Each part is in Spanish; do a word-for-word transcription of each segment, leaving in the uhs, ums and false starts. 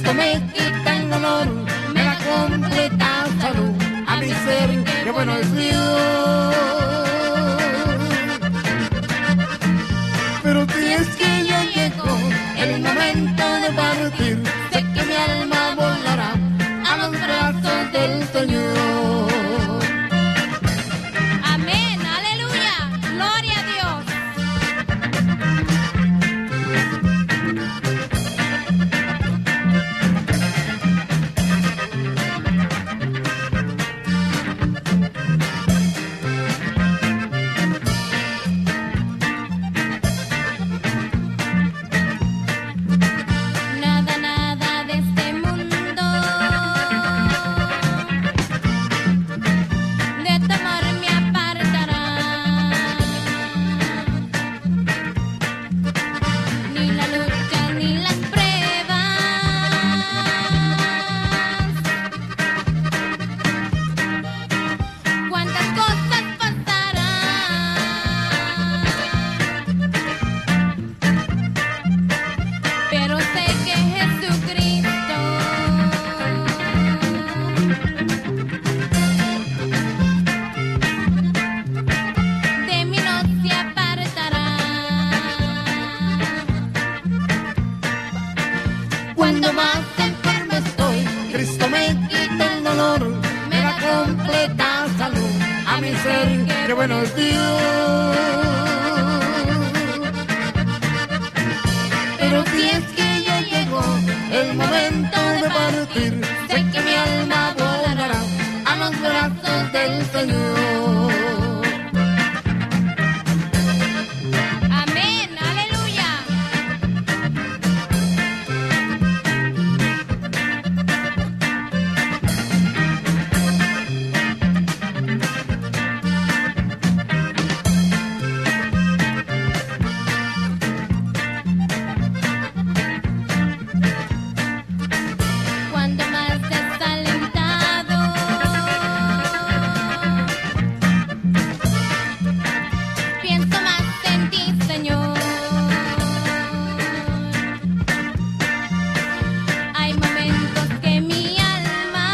Cristo me quita el dolor, me da completa salud a mi ser, qué bueno es Dios. Pero si es que ya llegó el momento de partir, sé que mi alma volará a los brazos del Señor. Amén, aleluya, gloria a Dios. Nada, nada de este mundo de tu amor me apartará, ni la lucha ni las pruebas, cuántas cosas pasarán, pero sé que Jesucristo de mí no se apartará. Cuando más enfermo estoy, Cristo me quita el dolor, me da completa salud a mi ser, qué bueno es Dios. Pero si es que ya llegó el momento de partir, sé que mi alma volará a los brazos del Señor. Amén, aleluya. Cuando más desalentado pienso más en ti, Señor. Hay momentos que mi alma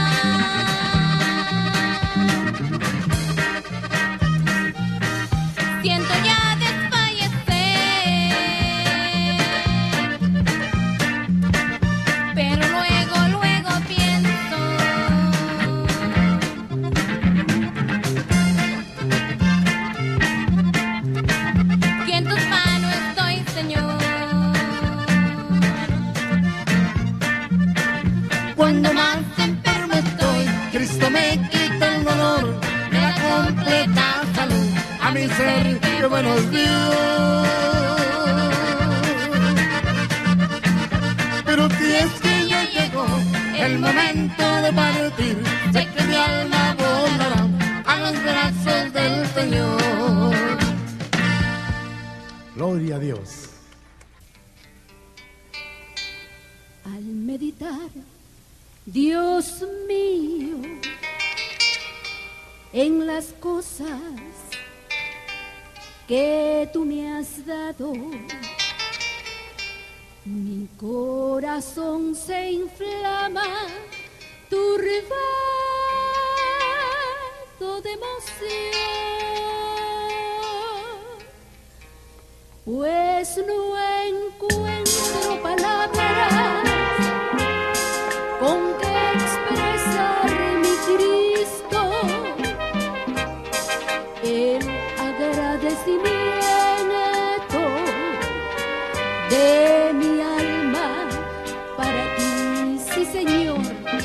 siento ya desfallecer, pero luego, luego pienso que en tus manos estoy, Señor. Cuando más enfermo estoy, Cristo me quita el dolor, me da completa salud a mi ser, qué bueno es Dios. Pero si es que ya llegó el momento de partir, sé que mi alma volará a los brazos del Señor. Gloria a Dios. Al meditar, Dios mío, en las cosas que tú me has dado, mi corazón se inflama, turbado de emoción, pues no encuentro palabras con que expresar mi Cristo, el agradecimiento de mi alma para ti, sí, Señor.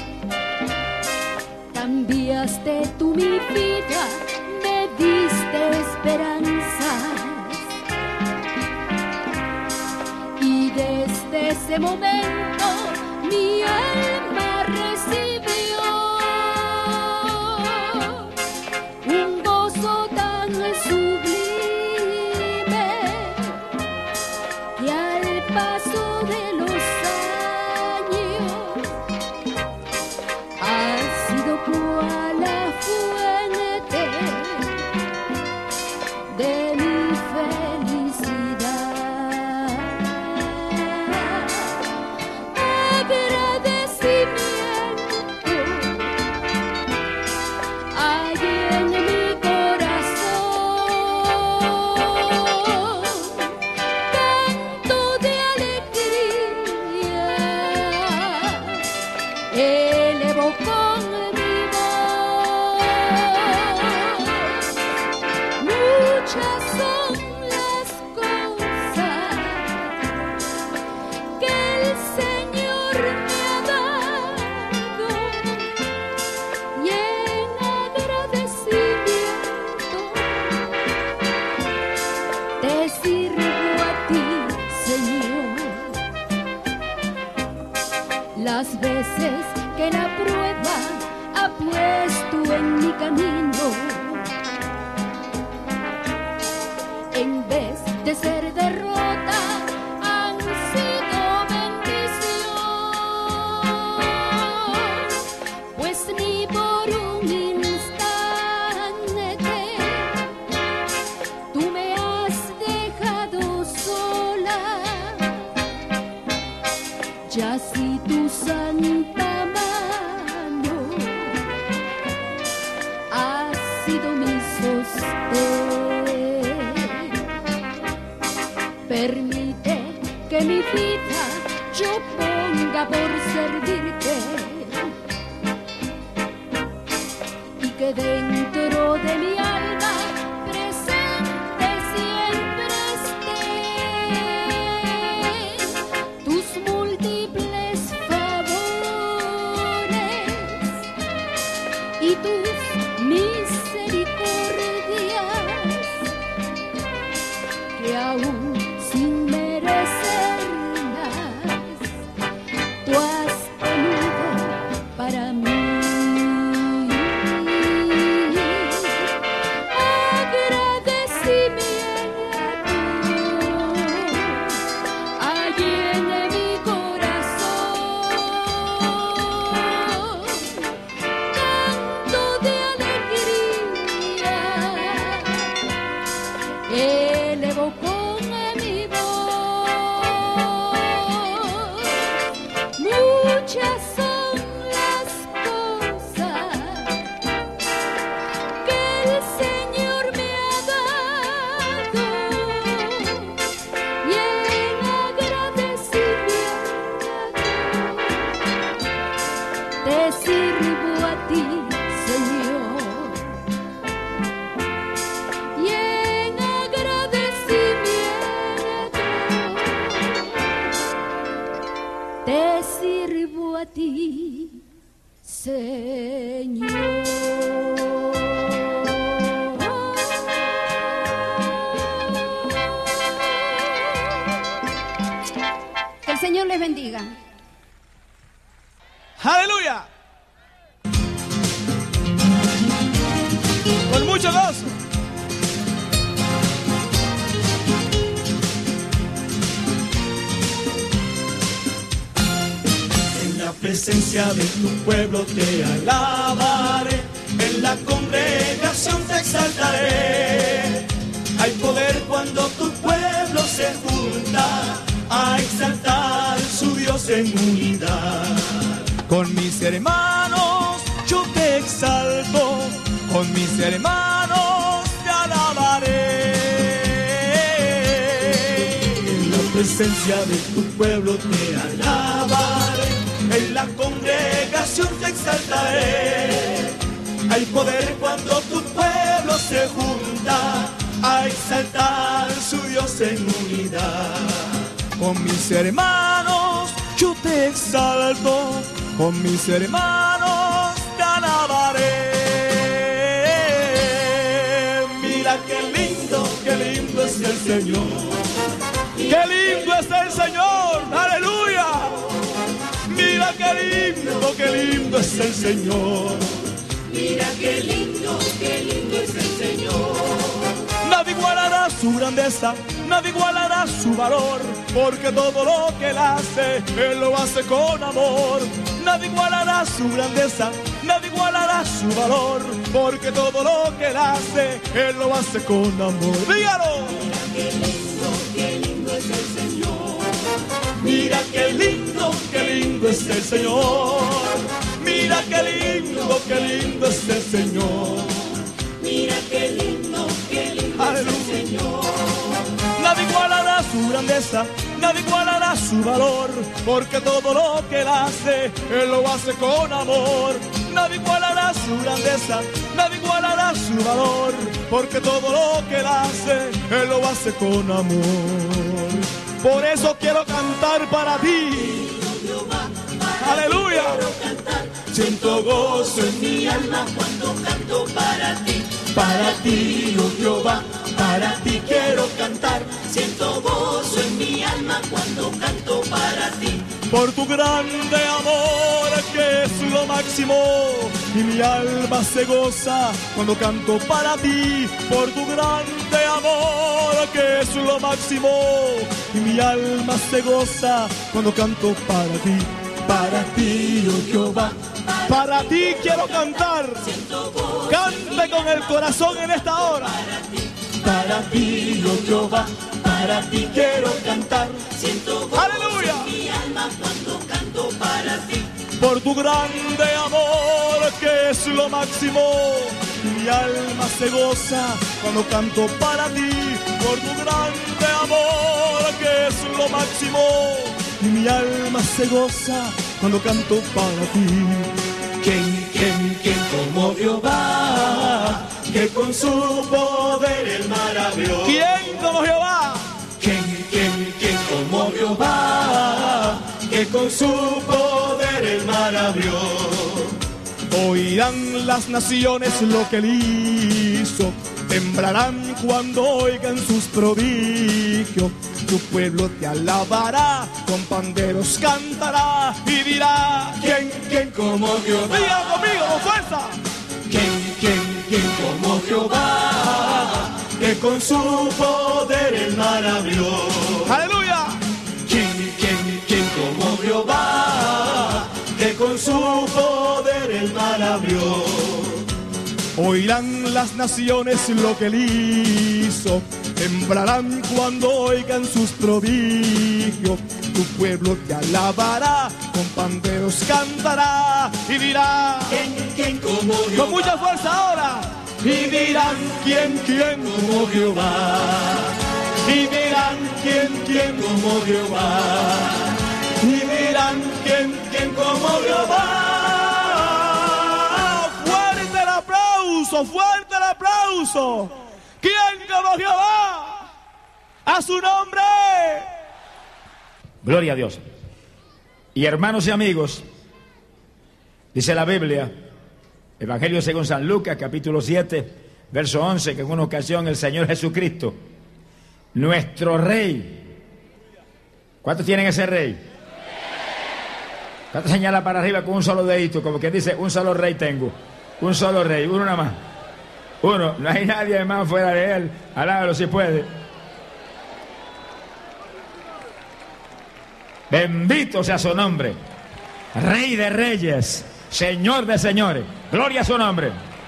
Cambiaste tú mi vida, me diste esperanzas, y desde ese momento mi alma recibió un gozo tan sublime que al paso de los años ha sido cual la fuente de mi felicidad. Agradecido sido mi sostén. Permite que mi vida yo ponga por servirte y que dentro de mi alma presente siempre estén tus múltiples favores y tus misericordias que aún sin merecerlas tú has tenido para mí. Señor les bendiga. ¡Aleluya! Con mucho gozo. En la presencia de tu pueblo te alabaré, en la congregación te exaltaré. Hay poder cuando tu pueblo se junta a exaltar su Dios en unidad. Con mis hermanos yo te exalto, con mis hermanos te alabaré. En la presencia de tu pueblo te alabaré, en la congregación te exaltaré. Hay poder cuando tu pueblo se junta a exaltar su Dios en unidad. Con mis hermanos yo te exalto, con mis hermanos te alabaré. Mira qué lindo, qué lindo es el Señor. ¡Qué lindo es el Señor! ¡Aleluya! Mira qué lindo, qué lindo es el Señor. Mira qué lindo, qué lindo es el Señor. Nadie igualará su grandeza, nadie igualará su valor, porque todo lo que Él hace, Él lo hace con amor. Nadie igualará su grandeza, nadie igualará su valor, porque todo lo que Él hace, Él lo hace con amor. ¡Dígalo! Mira qué lindo, qué lindo es el Señor. Mira qué lindo, qué lindo es el Señor. Mira qué lindo, qué lindo es el Señor. Mira qué lindo, qué lindo ¡Aleluya! es el Señor. Nadie igualará su grandeza, nadie igualará su valor, porque todo lo que Él hace, Él lo hace con amor. Nadie igualará su grandeza, nadie igualará su valor, porque todo lo que Él hace, Él lo hace con amor. Por eso quiero cantar para ti. ¡Aleluya! Siento gozo en mi alma cuando canto para ti. Para ti, oh Jehová, para ti quiero cantar. Siento gozo en mi alma cuando canto para ti. Por tu grande amor que es lo máximo, y mi alma se goza cuando canto para ti. Por tu grande amor que es lo máximo, y mi alma se goza cuando canto para ti. Para ti, oh Jehová, para ti quiero cantar. Cante con el corazón en esta hora. Para ti, oh Jehová, para ti quiero cantar. Siento gozo ¡Aleluya! en mi alma cuando canto para ti. Por tu grande amor que es lo máximo, Mi alma se goza cuando canto para ti, por tu grande amor que es lo máximo. Y mi alma se goza cuando canto para ti. ¿Quién, quién, quién como Jehová, que con su poder el mar abrió? ¿Quién como Jehová? ¿Quién, quién, quién como Jehová, que con su poder el mar abrió? Oirán las naciones lo que él hizo, temblarán cuando oigan sus prodigios. Tu pueblo te alabará, con panderos cantará y dirá: ¿Quién, quién como Jehová? ¡Diga conmigo con fuerza! ¿Quién, quién, quién como Jehová, que con su poder el mar abrió? ¡Aleluya! ¿Quién, quién, quién como Jehová, que con su poder el mar abrió? Oirán las naciones lo que él hizo, temblarán cuando oigan sus prodigios. Tu pueblo te alabará, con panderos cantará y dirá: ¿Quién, quién como Jehová? Con mucha fuerza ahora. Y dirán: ¿Quién, quién como Jehová? Y dirán: ¿Quién, quién como Jehová? Y dirán: ¿Quién, quién como Jehová? ¡Fuerte el aplauso! ¡Fuerte el aplauso! ¿Quién como Jehová? ¡A su nombre! Gloria a Dios. Y hermanos y amigos, dice la Biblia, Evangelio según San Lucas, capítulo siete, verso once, que en una ocasión el Señor Jesucristo, nuestro Rey, ¿cuántos tienen ese Rey? ¿Cuántos señala para arriba con un solo dedito? Como que dice: un solo Rey tengo, un solo Rey, uno nada más, uno, no hay nadie más fuera de Él. Alábalo si puede. Bendito sea su nombre, Rey de reyes, Señor de señores, gloria a su nombre.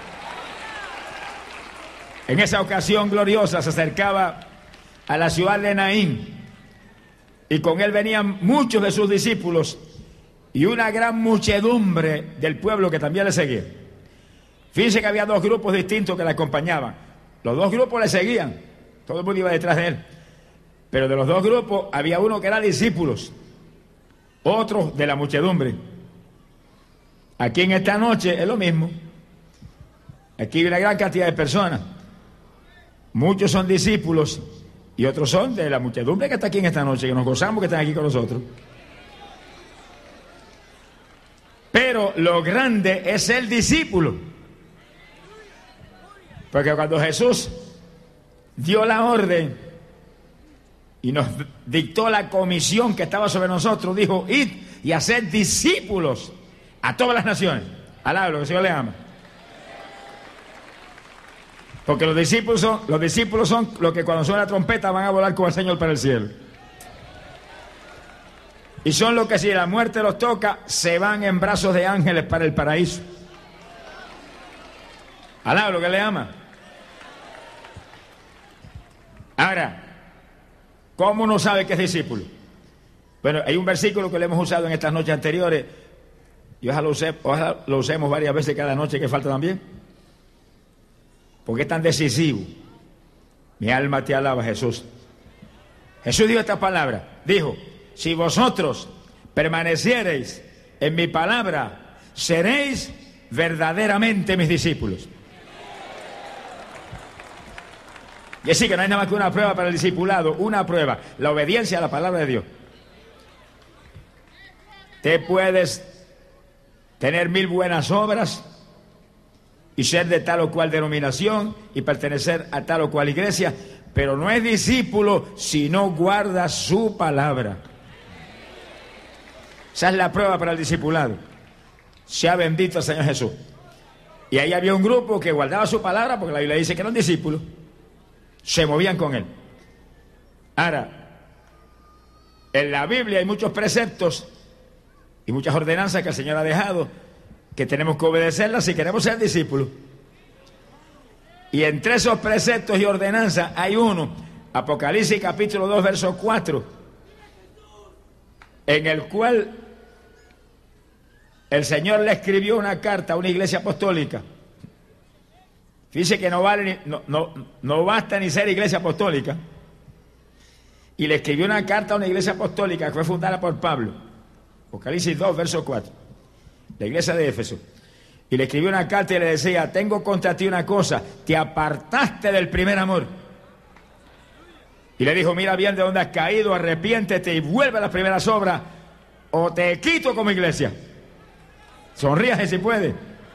En esa ocasión gloriosa se acercaba a la ciudad de Naín, y con él venían muchos de sus discípulos y una gran muchedumbre del pueblo que también le seguía. Fíjense que había dos grupos distintos que le acompañaban. Los dos grupos le seguían, todo el mundo iba detrás de él, pero de los dos grupos había uno que era discípulos, otros de la muchedumbre. Aquí en esta noche es lo mismo. Aquí hay una gran cantidad de personas. Muchos son discípulos y otros son de la muchedumbre que está aquí en esta noche, que nos gozamos que están aquí con nosotros. Pero lo grande es el discípulo. Porque cuando Jesús dio la orden y nos dictó la comisión que estaba sobre nosotros, dijo: id y haced discípulos a todas las naciones. Alábalo, que el Señor le ama. Porque los discípulos son, los discípulos son los que cuando suena la trompeta van a volar con el Señor para el cielo. Y son los que si la muerte los toca, se van en brazos de ángeles para el paraíso. Alábalo, que le ama. Ahora, ¿cómo uno sabe que es discípulo? Bueno, hay un versículo que le hemos usado en estas noches anteriores, y ojalá lo, use, ojalá lo usemos varias veces cada noche que falta también, porque es tan decisivo. Mi alma te alaba, Jesús. Jesús dijo esta palabra, dijo: si vosotros permaneciereis en mi palabra, seréis verdaderamente mis discípulos. Y así que no hay nada más que una prueba para el discipulado, una prueba, la obediencia a la palabra de Dios. Te puedes tener mil buenas obras y ser de tal o cual denominación y pertenecer a tal o cual iglesia, pero no es discípulo si no guarda su palabra. Esa es la prueba para el discipulado. Sea bendito el Señor Jesús. Y ahí había un grupo que guardaba su palabra, porque la Biblia dice que eran discípulos. Se movían con él. Ahora, en la Biblia hay muchos preceptos y muchas ordenanzas que el Señor ha dejado, que tenemos que obedecerlas si queremos ser discípulos. Y entre esos preceptos y ordenanzas hay uno, Apocalipsis capítulo dos, verso cuatro, en el cual el Señor le escribió una carta a una iglesia apostólica Fíjese que no, vale ni, no, no, no basta ni ser iglesia apostólica. Y le escribió una carta a una iglesia apostólica que fue fundada por Pablo. Apocalipsis dos, verso cuatro. La iglesia de Éfeso. Y le escribió una carta y le decía: tengo contra ti una cosa, te apartaste del primer amor. Y le dijo: mira bien de dónde has caído, arrepiéntete y vuelve a las primeras obras, o te quito como iglesia. Sonríase si puede.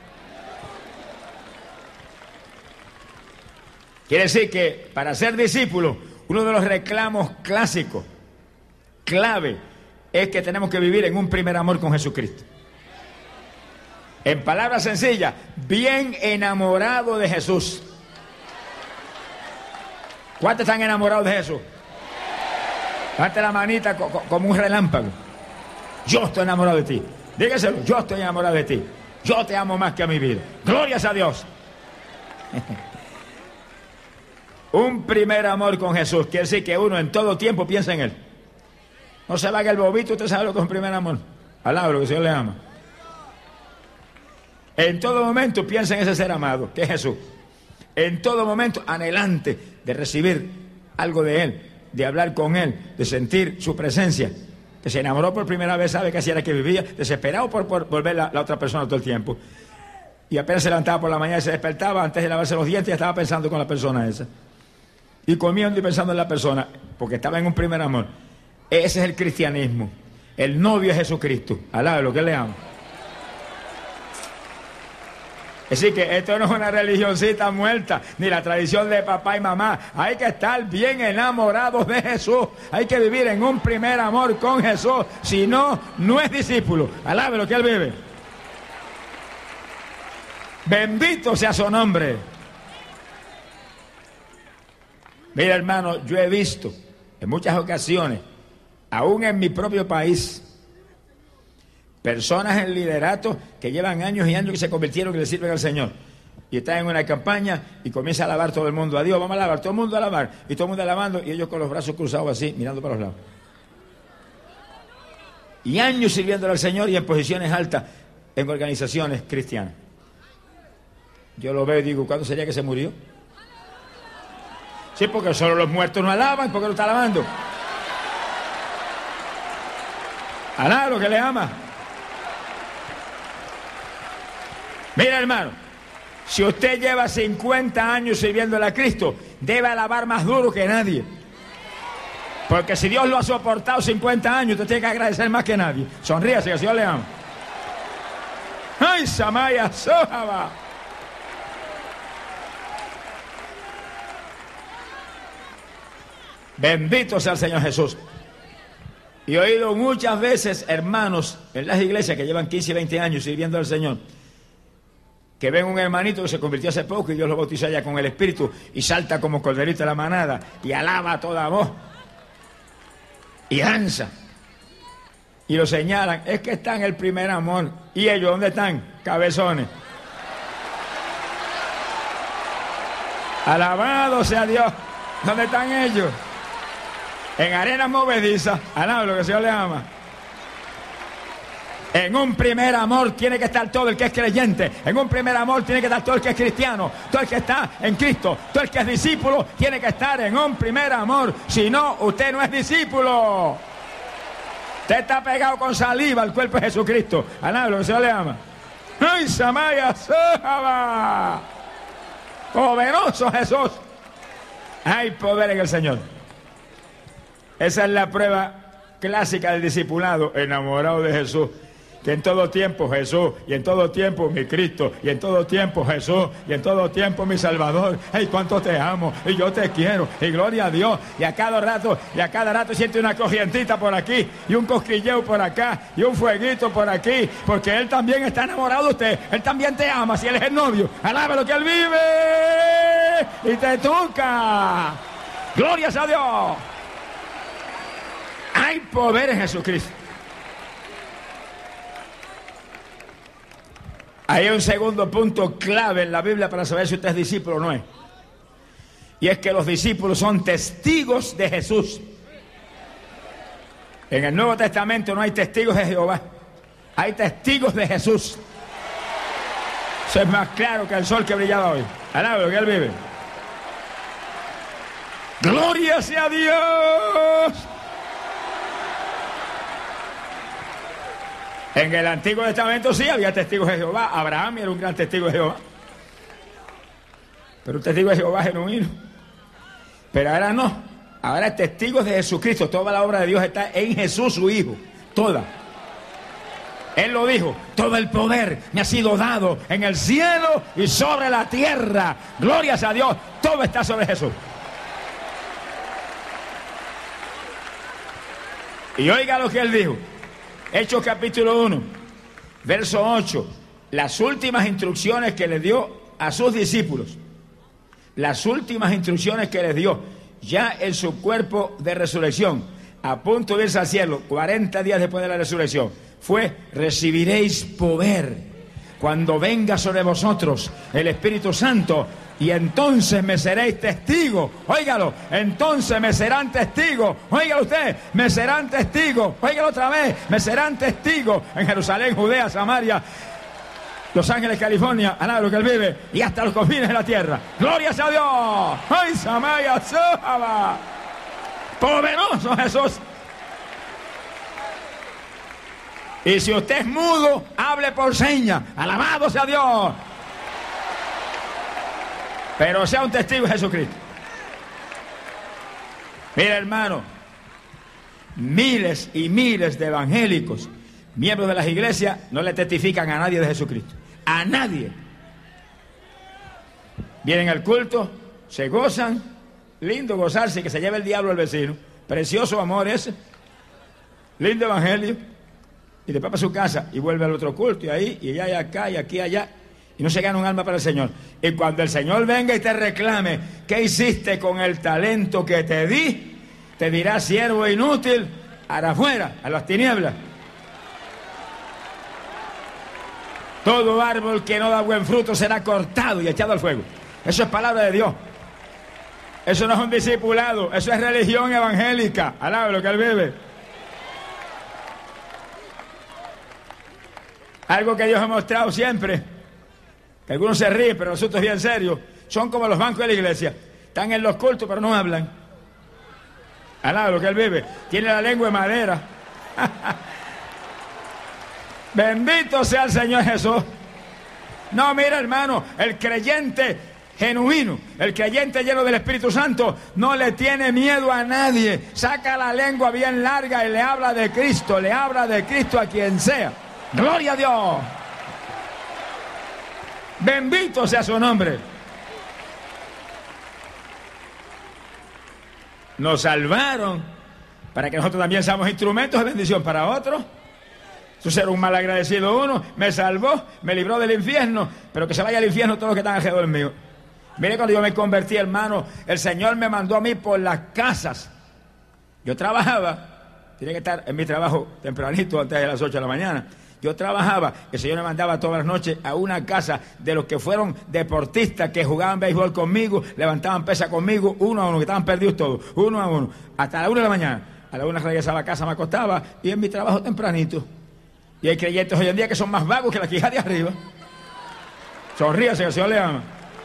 Quiere decir que para ser discípulo, uno de los reclamos clásicos, clave, es que tenemos que vivir en un primer amor con Jesucristo. En palabras sencillas, bien enamorado de Jesús. ¿Cuántos están enamorados de Jesús? Levante la manita co co como un relámpago. Yo estoy enamorado de ti. Dígaselo, yo estoy enamorado de ti. Yo te amo más que a mi vida. Glorias a Dios. Un primer amor con Jesús quiere decir que uno en todo tiempo piensa en Él. No se va que el bobito, usted sabe lo que es un primer amor. Alaba lo que el Señor le ama. En todo momento piensa en ese ser amado, que es Jesús. En todo momento anhelante de recibir algo de Él, de hablar con Él, de sentir su presencia. Que se enamoró por primera vez, sabe que así era que vivía, desesperado por, por volver la, la otra persona todo el tiempo. Y apenas se levantaba por la mañana y se despertaba, antes de lavarse los dientes ya estaba pensando con la persona esa. Y comiendo y pensando en la persona, porque estaba en un primer amor. Ese es el cristianismo. El novio es Jesucristo. Alaba lo que le amo. Así que esto no es una religioncita muerta, ni la tradición de papá y mamá. Hay que estar bien enamorados de Jesús. Hay que vivir en un primer amor con Jesús. Si no, no es discípulo. Alabe lo que Él vive. Bendito sea su nombre. Mira, hermano, yo he visto en muchas ocasiones, aún en mi propio país, personas en liderato que llevan años y años que se convirtieron y le sirven al Señor. Y están en una campaña y comienza a alabar todo el mundo. A Dios, vamos a alabar, todo el mundo a alabar. Y todo el mundo alabando y ellos con los brazos cruzados así, mirando para los lados. Y años sirviéndole al Señor y en posiciones altas en organizaciones cristianas. Yo lo veo y digo, ¿cuándo sería que se murió? Sí, porque solo los muertos no alaban, ¿por qué lo está alabando? Alaba lo que le ama. Mira, hermano, si usted lleva cincuenta años sirviéndole a Cristo, debe alabar más duro que nadie. Porque si Dios lo ha soportado cincuenta años, usted tiene que agradecer más que nadie. Sonríase, que el Señor le ama. ¡Ay, Samaya Sojaba! Bendito sea el Señor Jesús. Y he oído muchas veces hermanos en las iglesias que llevan quince y veinte años sirviendo al Señor, que ven un hermanito que se convirtió hace poco y Dios lo bautizó ya con el Espíritu y salta como corderito de la manada y alaba a toda voz y danza. Y lo señalan, es que está en el primer amor. ¿Y ellos dónde están? Cabezones. Alabado sea Dios. ¿Dónde están ellos? En arenas movedizas. Alaba lo que el Señor le ama. En un primer amor tiene que estar todo el que es creyente. En un primer amor tiene que estar todo el que es cristiano. Todo el que está en Cristo. Todo el que es discípulo tiene que estar en un primer amor. Si no, usted no es discípulo. Usted está pegado con saliva al cuerpo de Jesucristo. Alaba lo que el Señor le ama. ¡Ay, Samaya Sojaba! Poderoso Jesús. Hay poder en el Señor. Esa es la prueba clásica del discipulado, enamorado de Jesús. Que en todo tiempo Jesús, y en todo tiempo mi Cristo, y en todo tiempo Jesús, y en todo tiempo mi Salvador. ¡Ay, cuánto te amo! Y yo te quiero, y gloria a Dios. Y a cada rato, y a cada rato siente una corrientita por aquí, y un cosquilleo por acá, y un fueguito por aquí, porque Él también está enamorado de usted. Él también te ama, si Él es el novio. Alaba lo que Él vive, y te toca. ¡Glorias a Dios! Hay poder en Jesucristo. Hay un segundo punto clave en la Biblia para saber si usted es discípulo o no es. Y es que los discípulos son testigos de Jesús. En el Nuevo Testamento no hay testigos de Jehová. Hay testigos de Jesús. Eso es más claro que el sol que brillaba hoy. Alaba lo que Él vive. ¡Gloria sea Dios! En el Antiguo Testamento sí había testigos de Jehová. Abraham era un gran testigo de Jehová. Pero un testigo de Jehová genuino. Pero ahora no. Ahora es testigos de Jesucristo. Toda la obra de Dios está en Jesús, su Hijo. Toda. Él lo dijo. Todo el poder me ha sido dado en el cielo y sobre la tierra. Glorias a Dios. Todo está sobre Jesús. Y oiga lo que Él dijo. Hechos capítulo uno, verso ocho. Las últimas instrucciones que le dio a sus discípulos. Las últimas instrucciones que les dio. Ya en su cuerpo de resurrección. A punto de irse al cielo. cuarenta días después de la resurrección. Fue: recibiréis poder cuando venga sobre vosotros el Espíritu Santo. Y entonces me seréis testigos. Óigalo, entonces me serán testigos. Óigalo usted, me serán testigos. Óigalo otra vez, me serán testigos en Jerusalén, Judea, Samaria, Los Ángeles, California, alaba lo que Él vive, y hasta los confines de la tierra. ¡Glorias a Dios! ¡Ay, Samaya, Sahaba! ¡Poderoso Jesús! Y si usted es mudo, hable por seña. ¡Alabado sea Dios! Pero sea un testigo de Jesucristo. Mira, hermano, miles y miles de evangélicos, miembros de las iglesias, no le testifican a nadie de Jesucristo. A nadie. Vienen al culto, se gozan, lindo gozarse, que se lleve el diablo al vecino. Precioso amor ese. Lindo evangelio. Y después para su casa y vuelve al otro culto, y ahí, y allá, y acá, y aquí, y allá. Y no se gana un alma para el Señor. Y cuando el Señor venga y te reclame, ¿qué hiciste con el talento que te di? Te dirá: siervo inútil, para afuera, a las tinieblas. Todo árbol que no da buen fruto será cortado y echado al fuego. Eso es palabra de Dios. Eso no es un discipulado, eso es religión evangélica. Alaba lo que Él vive. Algo que Dios ha mostrado siempre. Que algunos se ríen, pero nosotros es bien serio. Son como los bancos de la iglesia. Están en los cultos, pero no hablan. Alaba lo que Él vive. Tiene la lengua de madera. Bendito sea el Señor Jesús. No, mira, hermano, el creyente genuino, el creyente lleno del Espíritu Santo, no le tiene miedo a nadie. Saca la lengua bien larga y le habla de Cristo. Le habla de Cristo a quien sea. ¡Gloria a Dios! Bendito sea su nombre. Nos salvaron para que nosotros también seamos instrumentos de bendición para otros. Eso será un mal agradecido uno. Me salvó, me libró del infierno, pero que se vaya al infierno todos los que están alrededor mío. Mire, cuando yo me convertí, hermano, el Señor me mandó a mí por las casas. Yo trabajaba, tenía que estar en mi trabajo tempranito, antes de las ocho de la mañana. Yo trabajaba, el Señor me mandaba todas las noches a una casa de los que fueron deportistas que jugaban béisbol conmigo, levantaban pesa conmigo, uno a uno, que estaban perdidos todos, uno a uno, hasta la una de la mañana. A la una regresaba a casa, me acostaba, y en mi trabajo tempranito. Y hay creyentes hoy en día que son más vagos que la quija de arriba. Sonríase, que el Señor le ama.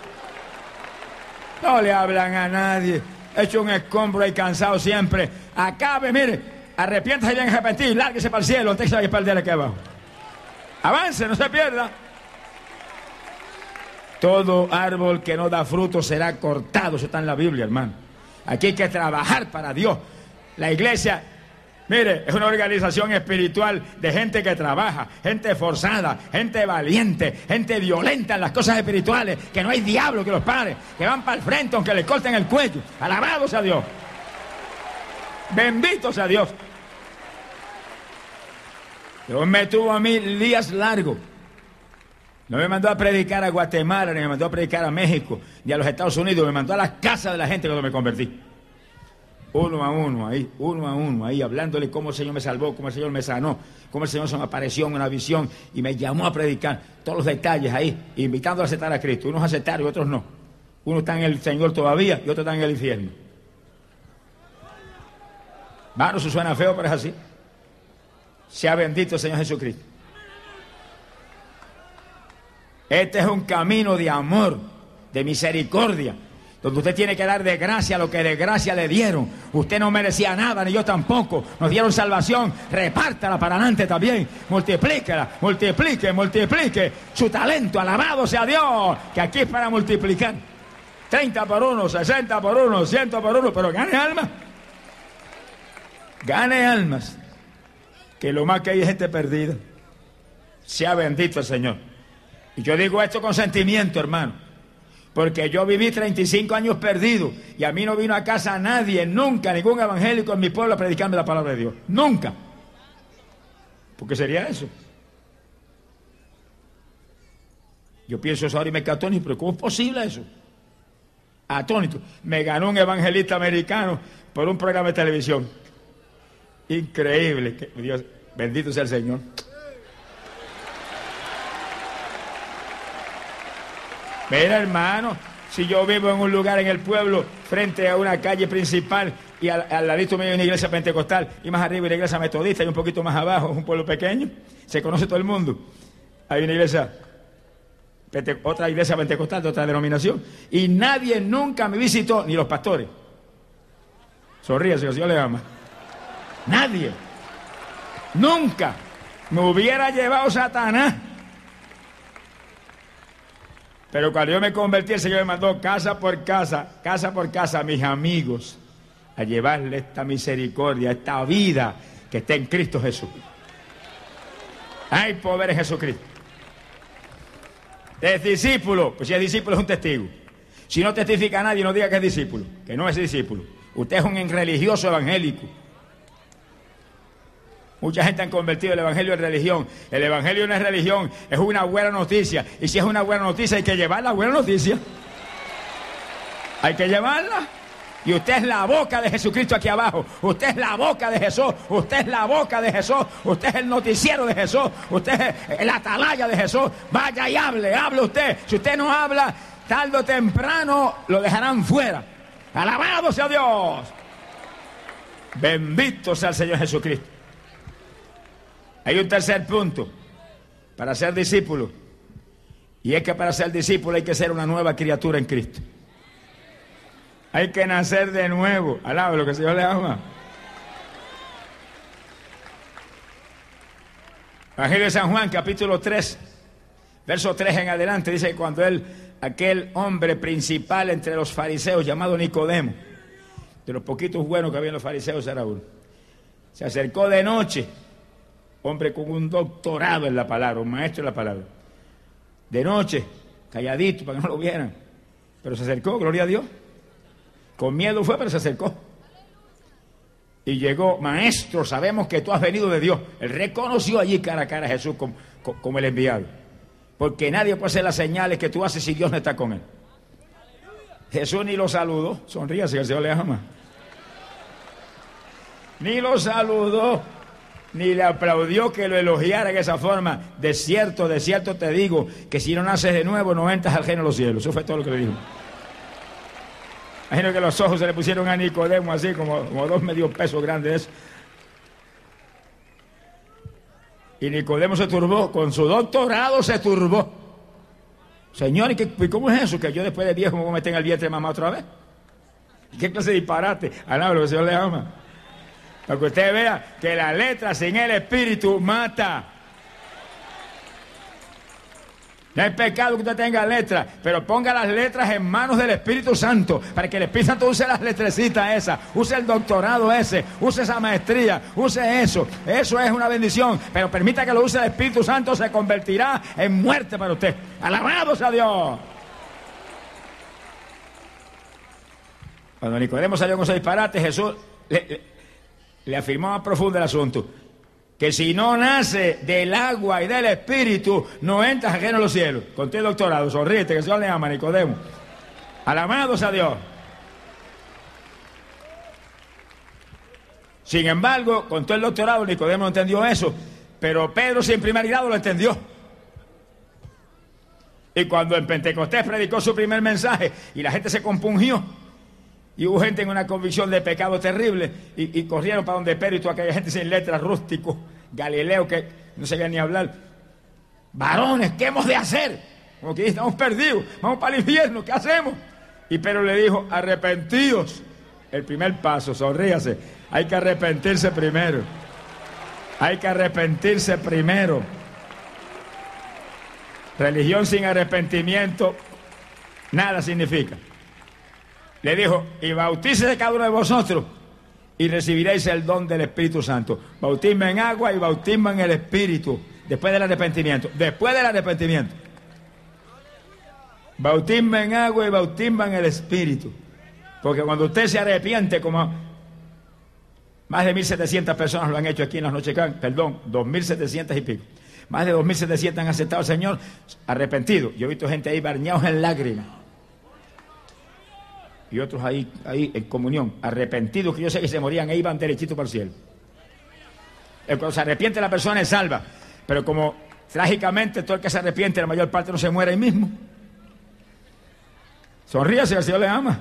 No le hablan a nadie. Hecho un escombro y cansado siempre. Acabe, mire, arrepiéntase bien arrepentido y lárguese para el cielo antes que se vaya para el día aquí abajo. Avance, no se pierda. Todo árbol que no da fruto será cortado. Eso está en la Biblia, hermano. Aquí hay que trabajar para Dios. La iglesia, mire, es una organización espiritual de gente que trabaja, gente esforzada, gente valiente, gente violenta en las cosas espirituales, que no hay diablo que los pare, que van para el frente aunque le corten el cuello. Alabado sea Dios. Bendito sea Dios. Dios me tuvo a mí días largos. No me mandó a predicar a Guatemala, ni me mandó a predicar a México, ni a los Estados Unidos. Me mandó a las casas de la gente cuando me convertí. Uno a uno, ahí, uno a uno, ahí, hablándole cómo el Señor me salvó, cómo el Señor me sanó, cómo el Señor se me apareció en una visión y me llamó a predicar. Todos los detalles ahí, invitando a aceptar a Cristo. Unos aceptaron y otros no. Uno está en el Señor todavía y otro está en el infierno. Bueno, eso suena feo, pero es así. Sea bendito el Señor Jesucristo. Este es un camino de amor, de misericordia, donde usted tiene que dar de gracia lo que de gracia le dieron. Usted no merecía nada, ni yo tampoco. Nos dieron salvación, repártala para adelante también. Multiplíquela, multiplique, multiplique su talento. Alabado sea Dios, que aquí es para multiplicar. treinta por uno, sesenta por uno, cien por uno, pero gane almas. Gane almas. Que lo más que hay es gente perdida. Sea bendito el Señor. Y yo digo esto con sentimiento, hermano, porque yo viví treinta y cinco años perdido y a mí no vino a casa nadie, nunca, ningún evangélico en mi pueblo a predicarme la palabra de Dios. Nunca. ¿Por qué sería eso? Yo pienso eso ahora y me quedo atónito, pero ¿cómo es posible eso? Atónito. Me ganó un evangelista americano por un programa de televisión. Increíble. Dios, bendito sea el Señor. Mira, hermano, si yo vivo en un lugar en el pueblo, frente a una calle principal, y al, al ladito mío hay una iglesia pentecostal, y más arriba hay una iglesia metodista, y un poquito más abajo es un pueblo pequeño, se conoce todo el mundo. Hay una iglesia, pente, otra iglesia pentecostal de otra denominación, y nadie nunca me visitó, ni los pastores. Sonríe, si el Señor le ama. Nadie. Nunca me hubiera llevado Satanás. Pero cuando yo me convertí, el Señor me mandó casa por casa, casa por casa, a mis amigos, a llevarle esta misericordia, esta vida que está en Cristo Jesús. Hay poder en Jesucristo. Es discípulo, pues si es discípulo es un testigo. Si no testifica a nadie, no diga que es discípulo, que no es discípulo. Usted es un religioso evangélico. Mucha gente han convertido el evangelio en religión. El evangelio no es religión, es una buena noticia. Y si es una buena noticia, hay que llevar la buena noticia. Hay que llevarla. Y usted es la boca de Jesucristo aquí abajo. Usted es la boca de Jesús. Usted es la boca de Jesús. Usted es el noticiero de Jesús. Usted es la atalaya de Jesús. Vaya y hable, hable usted. Si usted no habla, tarde o temprano lo dejarán fuera. Alabado sea Dios. Bendito sea el Señor Jesucristo. Hay un tercer punto para ser discípulo, y es que para ser discípulo hay que ser una nueva criatura en Cristo. Hay que nacer de nuevo. Alaba lo que el Señor le ama. Evangelio de San Juan, capítulo tres, verso tres en adelante, dice que cuando él, aquel hombre principal entre los fariseos llamado Nicodemo, de los poquitos buenos que había en los fariseos era uno, se acercó de noche. Hombre con un doctorado en la palabra, un maestro en la palabra. De noche, calladito, para que no lo vieran. Pero se acercó, gloria a Dios. Con miedo fue, pero se acercó. Y llegó, maestro, sabemos que tú has venido de Dios. Él reconoció allí cara a cara a Jesús como, como el enviado. Porque nadie puede hacer las señales que tú haces si Dios no está con él. Jesús ni lo saludó. Sonríe si el Señor le ama. Ni lo saludó. Ni le aplaudió que lo elogiara en esa forma. De cierto, de cierto te digo, que si no naces de nuevo, no entras al reino de los cielos. Eso fue todo lo que le dijo. Imagino que los ojos se le pusieron a Nicodemo así, como, como dos medio pesos grandes. Y Nicodemo se turbó, con su doctorado se turbó. Señor, ¿y, qué, ¿y cómo es eso? Que yo después de viejo me voy a meter en el vientre de mamá otra vez. ¿Qué clase de disparate? Alaba lo que el Señor le ama. Para que usted vea que la letra sin el Espíritu mata. No hay pecado que usted tenga letras, pero ponga las letras en manos del Espíritu Santo, para que el Espíritu Santo use las letrecitas esas, use el doctorado ese, use esa maestría, use eso. Eso es una bendición, pero permita que lo use el Espíritu Santo, se convertirá en muerte para usted. ¡Alabado sea Dios! Cuando Nicodemo salió con ese disparate, Jesús le... le Le afirmó más profundo el asunto, que si no nace del agua y del Espíritu, no entras al reino de los cielos. Con tu doctorado, sonríete, que el Señor le ama, Nicodemo. Alabados a Dios. Sin embargo, con todo el doctorado, Nicodemo no entendió eso, pero Pedro sin primer grado lo entendió. Y cuando en Pentecostés predicó su primer mensaje y la gente se compungió, y hubo gente en una convicción de pecado terrible, y, y corrieron para donde Pedro y toda aquella gente sin letras, rústicos, Galileo, que no sabía ni hablar. Varones, ¿qué hemos de hacer? Como que estamos perdidos, vamos para el infierno, ¿qué hacemos? Y Pedro le dijo, arrepentidos. El primer paso, sonríase. Hay que arrepentirse primero. Hay que arrepentirse primero. Religión sin arrepentimiento, nada significa. Le dijo, y bautícese cada uno de vosotros y recibiréis el don del Espíritu Santo. Bautismo en agua y bautismo en el Espíritu. Después del arrepentimiento. Después del arrepentimiento. Bautismo en agua y bautismo en el Espíritu. Porque cuando usted se arrepiente, como más de mil setecientas personas lo han hecho aquí en las noches, perdón, dos mil setecientas y pico. Más de dos mil setecientas han aceptado al Señor arrepentido. Yo he visto gente ahí bañados en lágrimas. Y otros ahí, ahí en comunión, arrepentidos, que yo sé que se morían e iban derechito para el cielo. Cuando se arrepiente la persona es salva. Pero como trágicamente todo el que se arrepiente, la mayor parte no se muere ahí mismo. Sonríase, el Señor le ama.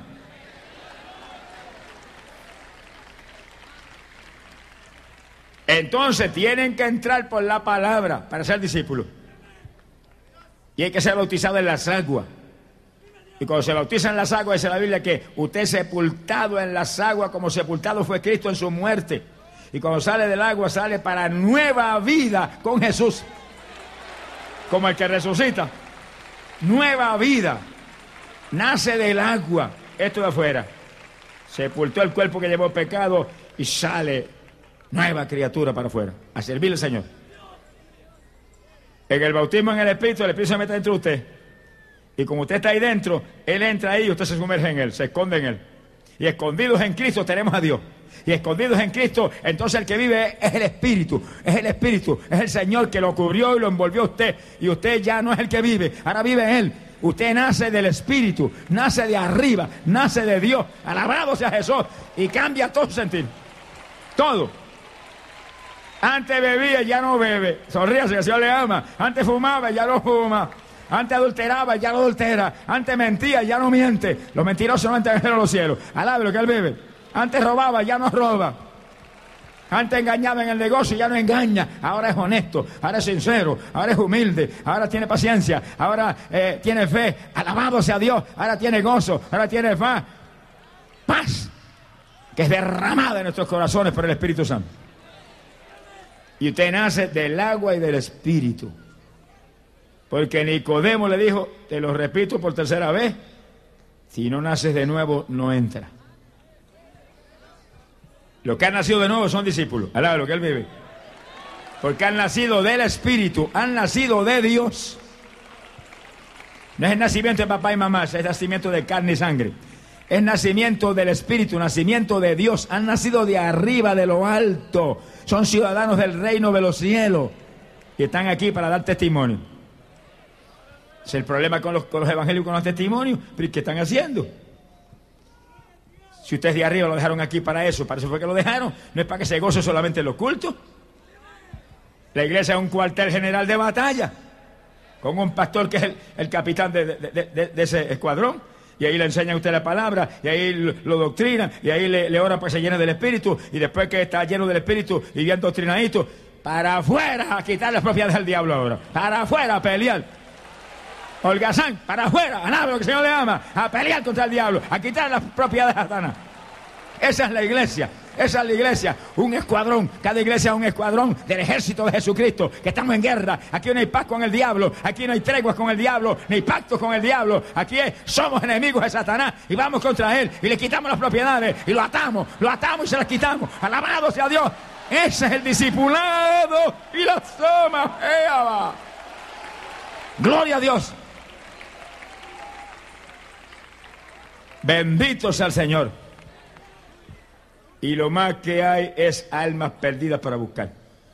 Entonces tienen que entrar por la palabra para ser discípulos. Y hay que ser bautizado en las aguas. Y cuando se bautiza en las aguas, dice la Biblia que usted es sepultado en las aguas como sepultado fue Cristo en su muerte. Y cuando sale del agua, sale para nueva vida con Jesús. Como el que resucita. Nueva vida. Nace del agua. Esto de afuera. Sepultó el cuerpo que llevó pecado y sale nueva criatura para afuera. A servirle al Señor. En el bautismo en el Espíritu, el Espíritu se mete dentro de usted. Y como usted está ahí dentro, Él entra ahí y usted se sumerge en Él, se esconde en Él. Y escondidos en Cristo tenemos a Dios. Y escondidos en Cristo, entonces el que vive es el Espíritu. Es el Espíritu, es el Señor que lo cubrió y lo envolvió a usted. Y usted ya no es el que vive, ahora vive Él. Usted nace del Espíritu, nace de arriba, nace de Dios. Alabado sea Jesús. Y cambia todo su sentir. Todo. Antes bebía, ya no bebe. Sonríase, el Señor le ama. Antes fumaba, ya no fuma. Antes adulteraba, ya no adultera. Antes mentía, ya no miente. Los mentirosos no entran en los cielos. Alabe lo que él vive. Antes robaba, ya no roba. Antes engañaba en el negocio, ya no engaña. Ahora es honesto, ahora es sincero, ahora es humilde, ahora tiene paciencia, ahora eh, tiene fe. Alabado sea Dios. Ahora tiene gozo, ahora tiene paz. Paz que es derramada en nuestros corazones por el Espíritu Santo. Y usted nace del agua y del Espíritu. Porque Nicodemo le dijo, te lo repito por tercera vez, si no naces de nuevo, no entra. Los que han nacido de nuevo son discípulos. Alaba lo que él vive. Porque han nacido del Espíritu, han nacido de Dios. No es el nacimiento de papá y mamá, es nacimiento de carne y sangre. Es nacimiento del Espíritu, nacimiento de Dios. Han nacido de arriba, de lo alto. Son ciudadanos del reino de los cielos. Y están aquí para dar testimonio. Es el problema con los, con los evangelios, con los testimonios. ¿Pero qué están haciendo? Si ustedes de arriba lo dejaron aquí para eso, para eso fue que lo dejaron. No es para que se goce solamente en los cultos. La iglesia es un cuartel general de batalla. Con un pastor que es el, el capitán de, de, de, de ese escuadrón. Y ahí le enseñan a usted la palabra, y ahí lo, lo doctrinan, y ahí le, le oran para que se llene del Espíritu. Y después que está lleno del Espíritu y bien doctrinadito, para afuera a quitar las propiedades del diablo ahora. Para afuera a pelear. Holgazán, para afuera, a nada lo que el Señor le ama, a pelear contra el diablo, a quitar las propiedades de Satanás. Esa es la iglesia, esa es la iglesia, un escuadrón, cada iglesia es un escuadrón del ejército de Jesucristo, que estamos en guerra. Aquí no hay paz con el diablo, aquí no hay treguas con el diablo, ni pactos con el diablo. Aquí es, somos enemigos de Satanás y vamos contra él y le quitamos las propiedades y lo atamos, lo atamos y se las quitamos. Alabado sea Dios. Ese es el discipulado y la soma. ¡Ea! Gloria a Dios. Bendito sea el Señor. Y lo más que hay es almas perdidas para buscar.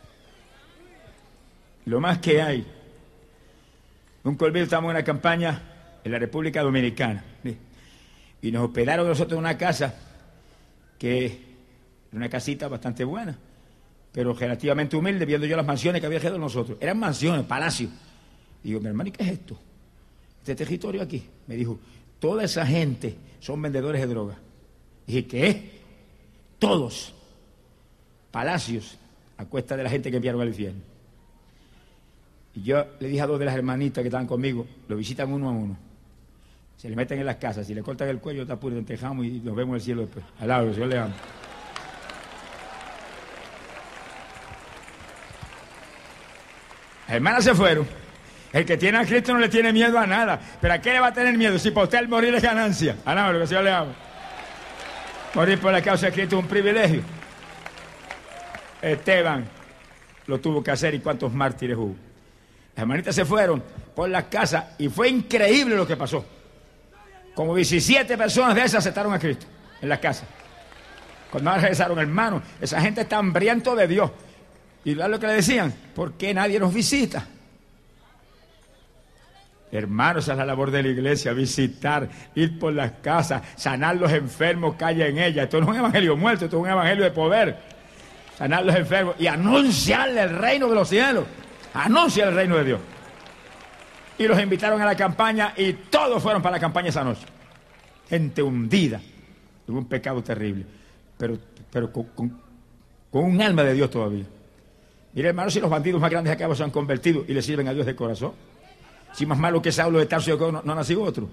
Lo más que hay. Un colmillo, estamos en una campaña en la República Dominicana. ¿Sí? Y nos hospedaron nosotros en una casa que era una casita bastante buena, pero relativamente humilde, viendo yo las mansiones que había alrededor de nosotros. Eran mansiones, palacios. Y digo, mi hermano, ¿y qué es esto? Este territorio aquí. Me dijo, toda esa gente son vendedores de droga. Dije, ¿qué? Todos. Palacios a cuesta de la gente que enviaron al infierno. Y yo le dije a dos de las hermanitas que estaban conmigo, lo visitan uno a uno. Se le meten en las casas, si le cortan el cuello, te apuran, te dejamos y nos vemos en el cielo después. Al lado, el Señor le ama. Las hermanas se fueron. El que tiene a Cristo no le tiene miedo a nada. ¿Pero a qué le va a tener miedo? Si para usted el morir es ganancia. Alaba lo que el Señor le ama. Morir por la causa de Cristo es un privilegio. Esteban lo tuvo que hacer y cuántos mártires hubo. Las hermanitas se fueron por las casas y fue increíble lo que pasó. Como diecisiete personas de esas aceptaron a Cristo en las casas. Cuando regresaron, hermanos, esa gente está hambriento de Dios. Y lo que le decían, ¿por qué nadie nos visita? Hermanos, esa es la labor de la iglesia, visitar, ir por las casas, sanar los enfermos que haya en ella. Esto no es un evangelio muerto, esto es un evangelio de poder. Sanar los enfermos y anunciarle el reino de los cielos. Anuncia el reino de Dios. Y los invitaron a la campaña y todos fueron para la campaña esa noche. Gente hundida en un pecado terrible, pero, pero con, con, con un alma de Dios todavía. Mire, hermanos, si los bandidos más grandes acá se han convertido y le sirven a Dios de corazón. Si más malo que Saulo de Tarso no, no ha nacido otro.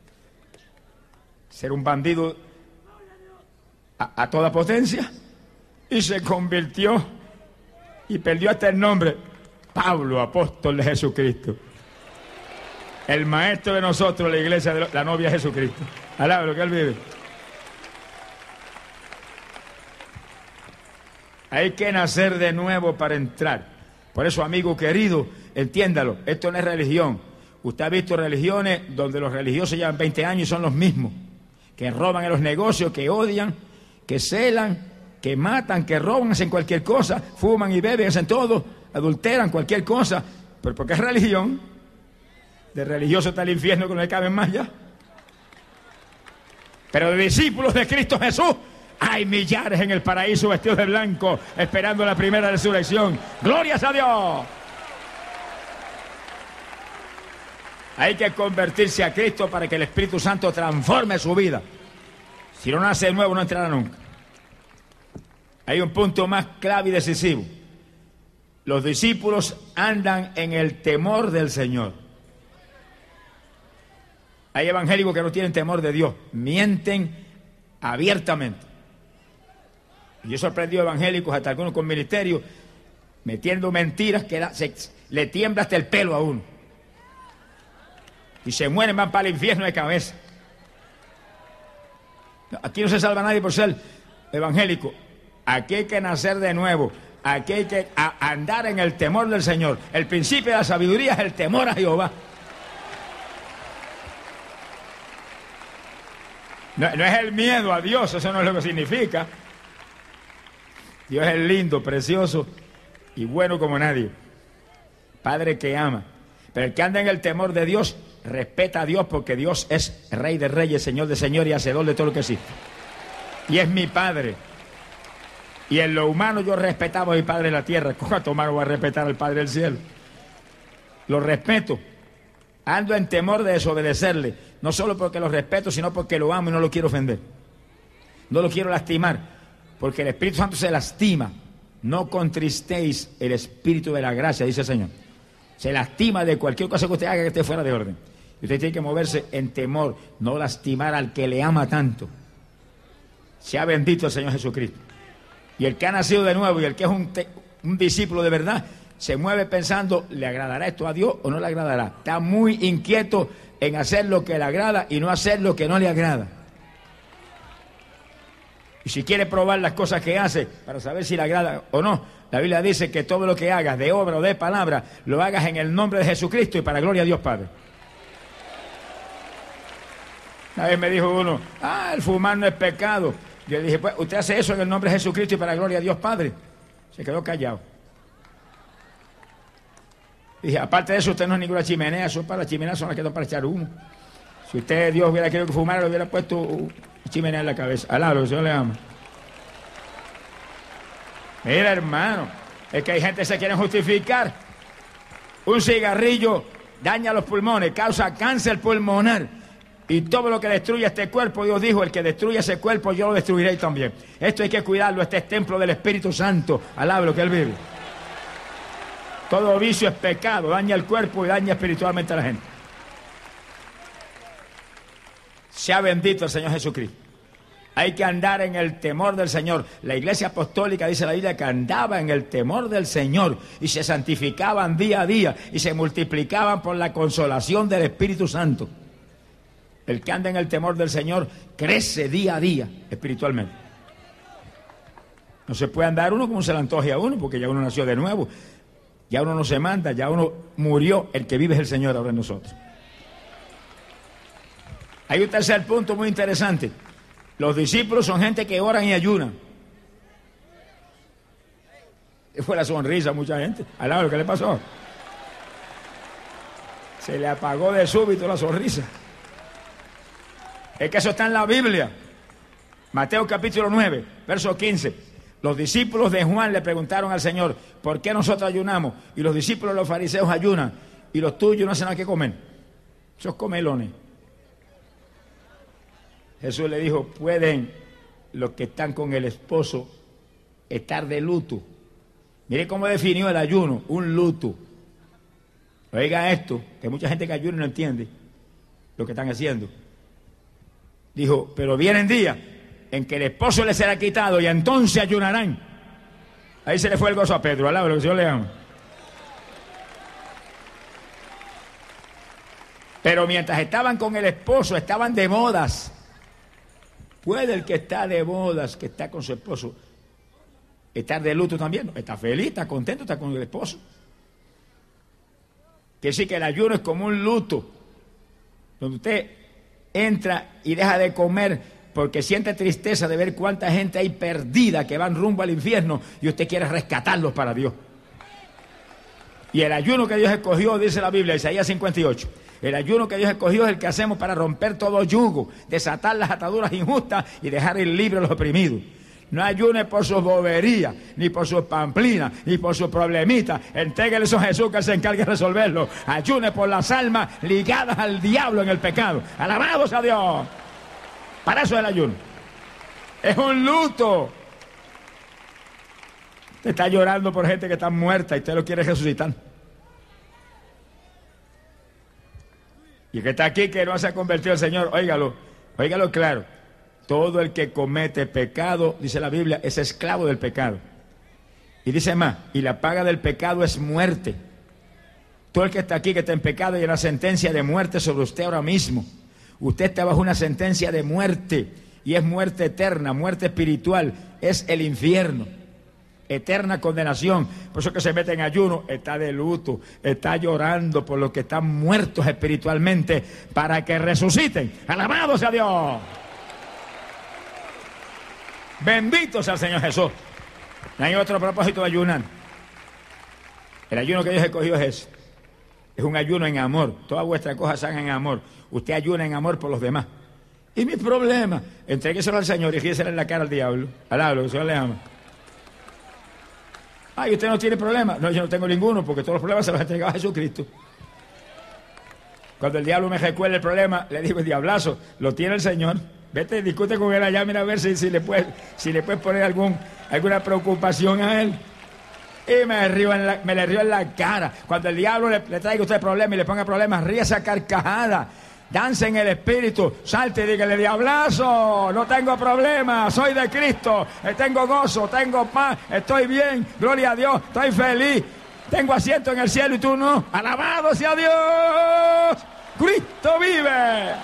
Ser un bandido a, a toda potencia y se convirtió y perdió hasta el nombre. Pablo, apóstol de Jesucristo. El maestro de nosotros, la iglesia de la novia de Jesucristo. Alaba lo que él vive. Hay que nacer de nuevo para entrar. Por eso, amigo querido, entiéndalo, esto no es religión. Usted ha visto religiones donde los religiosos llevan veinte años y son los mismos. Que roban en los negocios, que odian, que celan, que matan, que roban, hacen cualquier cosa, fuman y beben, hacen todo, adulteran cualquier cosa. Pero porque es religión, de religioso está el infierno que no le caben más ya. Pero de discípulos de Cristo Jesús hay millares en el paraíso vestidos de blanco, esperando la primera resurrección. ¡Glorias a Dios! Hay que convertirse a Cristo para que el Espíritu Santo transforme su vida. Si no nace de nuevo, no entrará nunca. Hay un punto más clave y decisivo. Los discípulos andan en el temor del Señor. Hay evangélicos que no tienen temor de Dios, mienten abiertamente. Y yo he sorprendido a evangélicos, hasta algunos con ministerio, metiendo mentiras que la, se, le tiembla hasta el pelo a uno. Y se mueren, van para el infierno de cabeza. Aquí no se salva nadie por ser evangélico. Aquí hay que nacer de nuevo. Aquí hay que a, andar en el temor del Señor. El principio de la sabiduría es el temor a Jehová. No, no es el miedo a Dios, eso no es lo que significa. Dios es lindo, precioso y bueno como nadie. Padre que ama. Pero el que anda en el temor de Dios respeta a Dios, porque Dios es Rey de reyes, Señor de señores y hacedor de todo lo que existe. Y es mi Padre. Y en lo humano yo respetaba a mi Padre de la tierra. ¿Cuánto más voy a respetar al Padre del cielo? Lo respeto. Ando en temor de desobedecerle. No solo porque lo respeto, sino porque lo amo y no lo quiero ofender. No lo quiero lastimar. Porque el Espíritu Santo se lastima. No contristéis el Espíritu de la gracia, dice el Señor. Se lastima de cualquier cosa que usted haga que esté fuera de orden. Y usted tiene que moverse en temor, no lastimar al que le ama tanto. Sea bendito el Señor Jesucristo. Y el que ha nacido de nuevo y el que es un, te, un discípulo de verdad, se mueve pensando, ¿le agradará esto a Dios o no le agradará? Está muy inquieto en hacer lo que le agrada y no hacer lo que no le agrada. Y si quiere probar las cosas que hace para saber si le agrada o no, la Biblia dice que todo lo que hagas, de obra o de palabra, lo hagas en el nombre de Jesucristo y para gloria a Dios Padre. Una vez me dijo uno, ah, el fumar no es pecado. Yo le dije, pues, usted hace eso en el nombre de Jesucristo y para gloria a Dios Padre. Se quedó callado. Dije, aparte de eso, usted no es ninguna chimenea, eso para la chimenea son las que no para echar humo. Si usted, Dios, hubiera querido que fumara, le hubiera puesto uh, chimenea en la cabeza. Alá, lo que el Señor le ama. Mira, hermano, es que hay gente que se quiere justificar. Un cigarrillo daña los pulmones, causa cáncer pulmonar. Y todo lo que destruye este cuerpo, Dios dijo, el que destruye ese cuerpo, yo lo destruiré también. Esto hay que cuidarlo, este es templo del Espíritu Santo. Alá, lo que Él vive. Todo vicio es pecado, daña el cuerpo y daña espiritualmente a la gente. Sea bendito el Señor Jesucristo. Hay que andar en el temor del Señor. La Iglesia Apostólica, dice la Biblia, que andaba en el temor del Señor y se santificaban día a día y se multiplicaban por la consolación del Espíritu Santo. El que anda en el temor del Señor crece día a día espiritualmente. No se puede andar uno como se le antoje a uno, porque ya uno nació de nuevo. Ya uno no se manda, ya uno murió. El que vive es el Señor ahora en nosotros. Hay un tercer punto muy interesante. Los discípulos son gente que oran y ayunan. Fue la sonrisa a mucha gente. Al lado, ¿qué le pasó? Se le apagó de súbito la sonrisa. Es que eso está en la Biblia. Mateo capítulo nueve, verso quince. Los discípulos de Juan le preguntaron al Señor, ¿por qué nosotros ayunamos? Y los discípulos de los fariseos ayunan, y los tuyos no hacen nada que comer. Esos comelones. Jesús le dijo, ¿pueden los que están con el esposo estar de luto? Mire cómo definió el ayuno, un luto. Oiga esto, que mucha gente que ayuna no entiende lo que están haciendo. Dijo, pero vienen días en que el esposo les será quitado y entonces ayunarán. Ahí se le fue el gozo a Pedro, alaba lo que el Señor le ama. Pero mientras estaban con el esposo, estaban de bodas. ¿Puede el que está de bodas, que está con su esposo, estar de luto también? Está feliz, está contento, está con el esposo. Que sí que el ayuno es como un luto, donde usted entra y deja de comer porque siente tristeza de ver cuánta gente hay perdida que van rumbo al infierno y usted quiere rescatarlos para Dios. Y el ayuno que Dios escogió, dice la Biblia, Isaías cincuenta y ocho, el ayuno que Dios escogió es el que hacemos para romper todo yugo, desatar las ataduras injustas y dejar ir libre a los oprimidos. No ayune por sus boberías, ni por sus pamplinas, ni por sus problemitas. Entréguele eso a Jesús, que Él se encargue de resolverlo. Ayune por las almas ligadas al diablo en el pecado. ¡Alabados a Dios! Para eso es el ayuno. Es un luto. Usted está llorando por gente que está muerta y usted lo quiere resucitar. Y el que está aquí, que no se ha convertido al Señor, óigalo, óigalo claro. Todo el que comete pecado, dice la Biblia, es esclavo del pecado. Y dice más, y la paga del pecado es muerte. Todo el que está aquí, que está en pecado, hay una sentencia de muerte sobre usted ahora mismo. Usted está bajo una sentencia de muerte, y es muerte eterna, muerte espiritual, es el infierno. Eterna condenación. Por eso que se mete en ayuno, está de luto, está llorando por los que están muertos espiritualmente, para que resuciten. ¡Alabado sea Dios! Bendito sea el Señor Jesús. No hay otro propósito de ayunar. El ayuno que Dios escogió es ese. Es un ayuno en amor. Todas vuestras cosas se hagan en amor. Usted ayuna en amor por los demás. ¿Y mis problemas? Entrégueselo al Señor y gíreselo en la cara al diablo. Alablo, que el Señor le ama. Ay, ¿usted no tiene problemas? No, yo no tengo ninguno, porque todos los problemas se los entregaba a Jesucristo. Cuando el diablo me recuerda el problema, le digo, diablazo, lo tiene el Señor. Vete, discute con él allá, mira a ver si, si le puedes si le puedes poner algún, alguna preocupación a él. Y me, río en la, me le río en la cara. Cuando el diablo le, le traiga a usted problemas y le ponga problemas, ríase a carcajada. Dance en el espíritu, salte y dígale, diablazo, no tengo problemas, soy de Cristo, tengo gozo, tengo paz, estoy bien, gloria a Dios, estoy feliz, tengo asiento en el cielo y tú no. Alabado sea Dios, Cristo vive.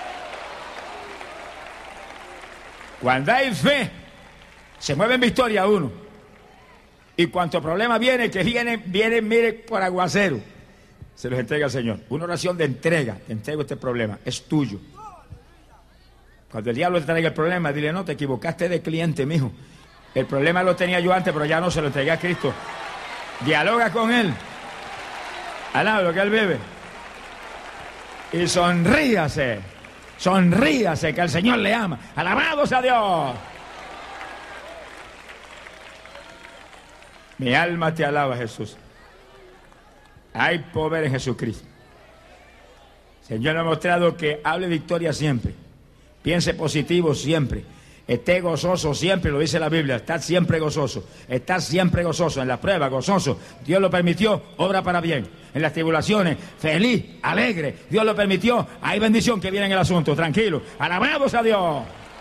Cuando hay fe, se mueve en victoria uno. Y cuanto problema viene, que viene, viene, mire, por aguacero, se los entrega al Señor. Una oración de entrega. Te entrego este problema, es tuyo. Cuando el diablo te traiga el problema, dile, no, te equivocaste de cliente, mijo. El problema lo tenía yo antes, pero ya no, se lo entregué a Cristo. Dialoga con Él. Alaba lo que Él bebe. Y sonríase. Sonríase, que el Señor le ama. Alabado sea Dios. Mi alma te alaba, Jesús. Hay poder en Jesucristo. El Señor me ha mostrado que hable victoria siempre. Piense positivo siempre. Esté gozoso siempre, lo dice la Biblia, estar siempre gozoso, estar siempre gozoso, en la prueba, gozoso. Dios lo permitió, obra para bien. En las tribulaciones, feliz, alegre. Dios lo permitió, hay bendición que viene en el asunto, tranquilo. Alabamos a Dios.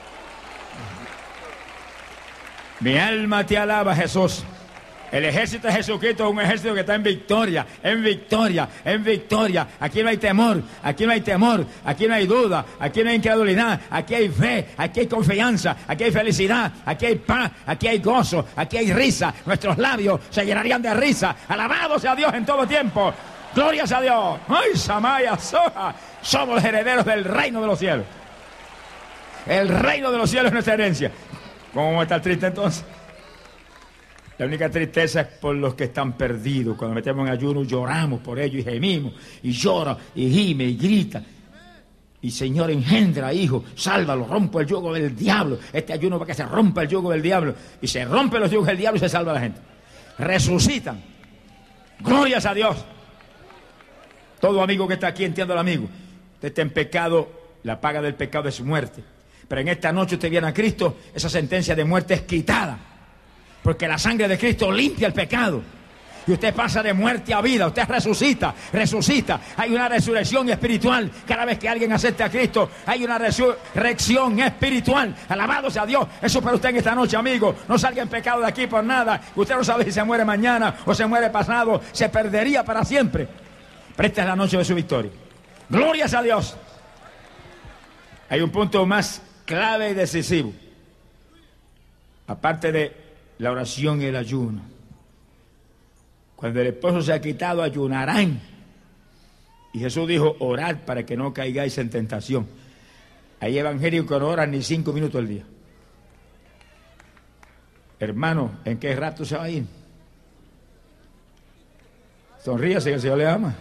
Mi alma te alaba, Jesús. El ejército de Jesucristo es un ejército que está en victoria, en victoria, en victoria. Aquí no hay temor, aquí no hay temor, aquí no hay duda, aquí no hay incredulidad, aquí hay fe, aquí hay confianza, aquí hay felicidad, aquí hay paz, aquí hay gozo, aquí hay risa. Nuestros labios se llenarían de risa. Alabado sea Dios en todo tiempo. Glorias a Dios. ¡Ay, Samaya, Soja! Somos herederos del reino de los cielos. El reino de los cielos es nuestra herencia. ¿Cómo vamos a estar tristes entonces? La única tristeza es por los que están perdidos. Cuando metemos en ayuno lloramos por ellos y gemimos, y llora, y gime, y grita. Y Señor, engendra, hijo, sálvalo, rompe el yugo del diablo. Este ayuno para que se rompa el yugo del diablo. Y se rompe los yugos del diablo y se salva la gente. Resucitan. Glorias a Dios. Todo amigo que está aquí, entiendo al amigo. Usted está en pecado, la paga del pecado es muerte. Pero en esta noche usted viene a Cristo, esa sentencia de muerte es quitada. Porque la sangre de Cristo limpia el pecado. Y usted pasa de muerte a vida. Usted resucita, resucita. Hay una resurrección espiritual. Cada vez que alguien acepta a Cristo, hay una resurrección espiritual. Alabado sea Dios. Eso para usted en esta noche, amigo. No salga en pecado de aquí por nada. Usted no sabe si se muere mañana o se muere pasado. Se perdería para siempre. Pero esta es la noche de su victoria. Glorias a Dios. Hay un punto más clave y decisivo. Aparte de la oración y el ayuno. Cuando el esposo se ha quitado, ayunarán. Y Jesús dijo, orad para que no caigáis en tentación. Hay evangelios que no oran ni cinco minutos al día. Hermano, ¿en qué rato se va a ir? Sonríase, que el Señor le ama.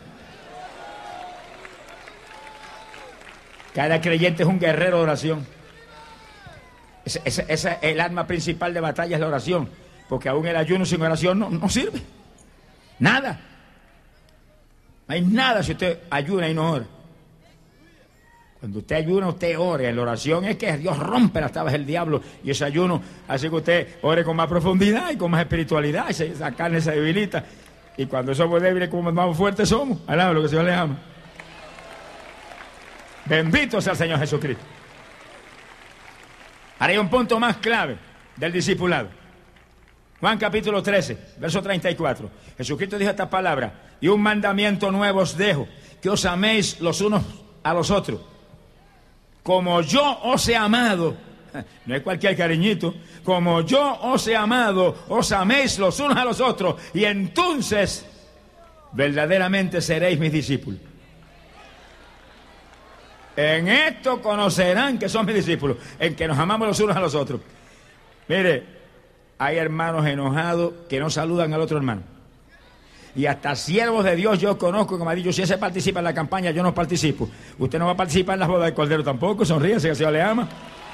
Cada creyente es un guerrero de oración. Esa, esa, esa es el arma principal de batalla, es la oración. Porque aún el ayuno sin oración no, no sirve. Nada. No hay nada si usted ayuna y no ora. Cuando usted ayuna, usted ore. La oración es que Dios rompe las tablas del diablo. Y ese ayuno hace que usted ore con más profundidad y con más espiritualidad. Y esa carne se debilita. Y cuando somos débiles, como más fuertes somos. Alaba lo que el Señor le ama. Bendito sea el Señor Jesucristo. Ahora hay un punto más clave del discipulado. Juan capítulo trece, verso treinta y cuatro. Jesucristo dijo esta palabra: y un mandamiento nuevo os dejo, que os améis los unos a los otros. Como yo os he amado, no es cualquier cariñito, como yo os he amado, os améis los unos a los otros, y entonces verdaderamente seréis mis discípulos. En esto conocerán que son mis discípulos, en que nos amamos los unos a los otros. Mire, hay hermanos enojados que no saludan al otro hermano. Y hasta siervos de Dios yo conozco que me ha dicho, si ese participa en la campaña, yo no participo. Usted no va a participar en las bodas del Cordero tampoco, sonríese, que el Señor le ama.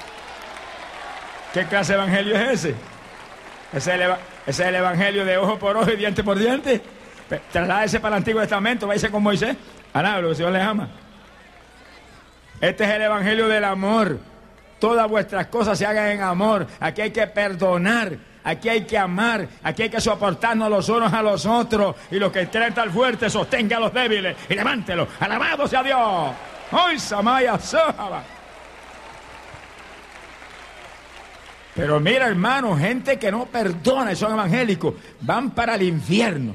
¿Qué clase de evangelio es ese? Ese es el, ese es el evangelio de ojo por ojo y diente por diente. Trasládese para el Antiguo Testamento, váyase con Moisés. Alá, lo que el Señor le ama. Este es el evangelio del amor. Todas vuestras cosas se hagan en amor. Aquí hay que perdonar, aquí hay que amar, aquí hay que soportarnos los unos a los otros. Y los que creen tan fuertes, sostenga a los débiles y levántelos. Alabado sea Dios. ¡Hoy Samaya Sahaba! Pero mira, hermano, gente que no perdona y son evangélicos, van para el infierno.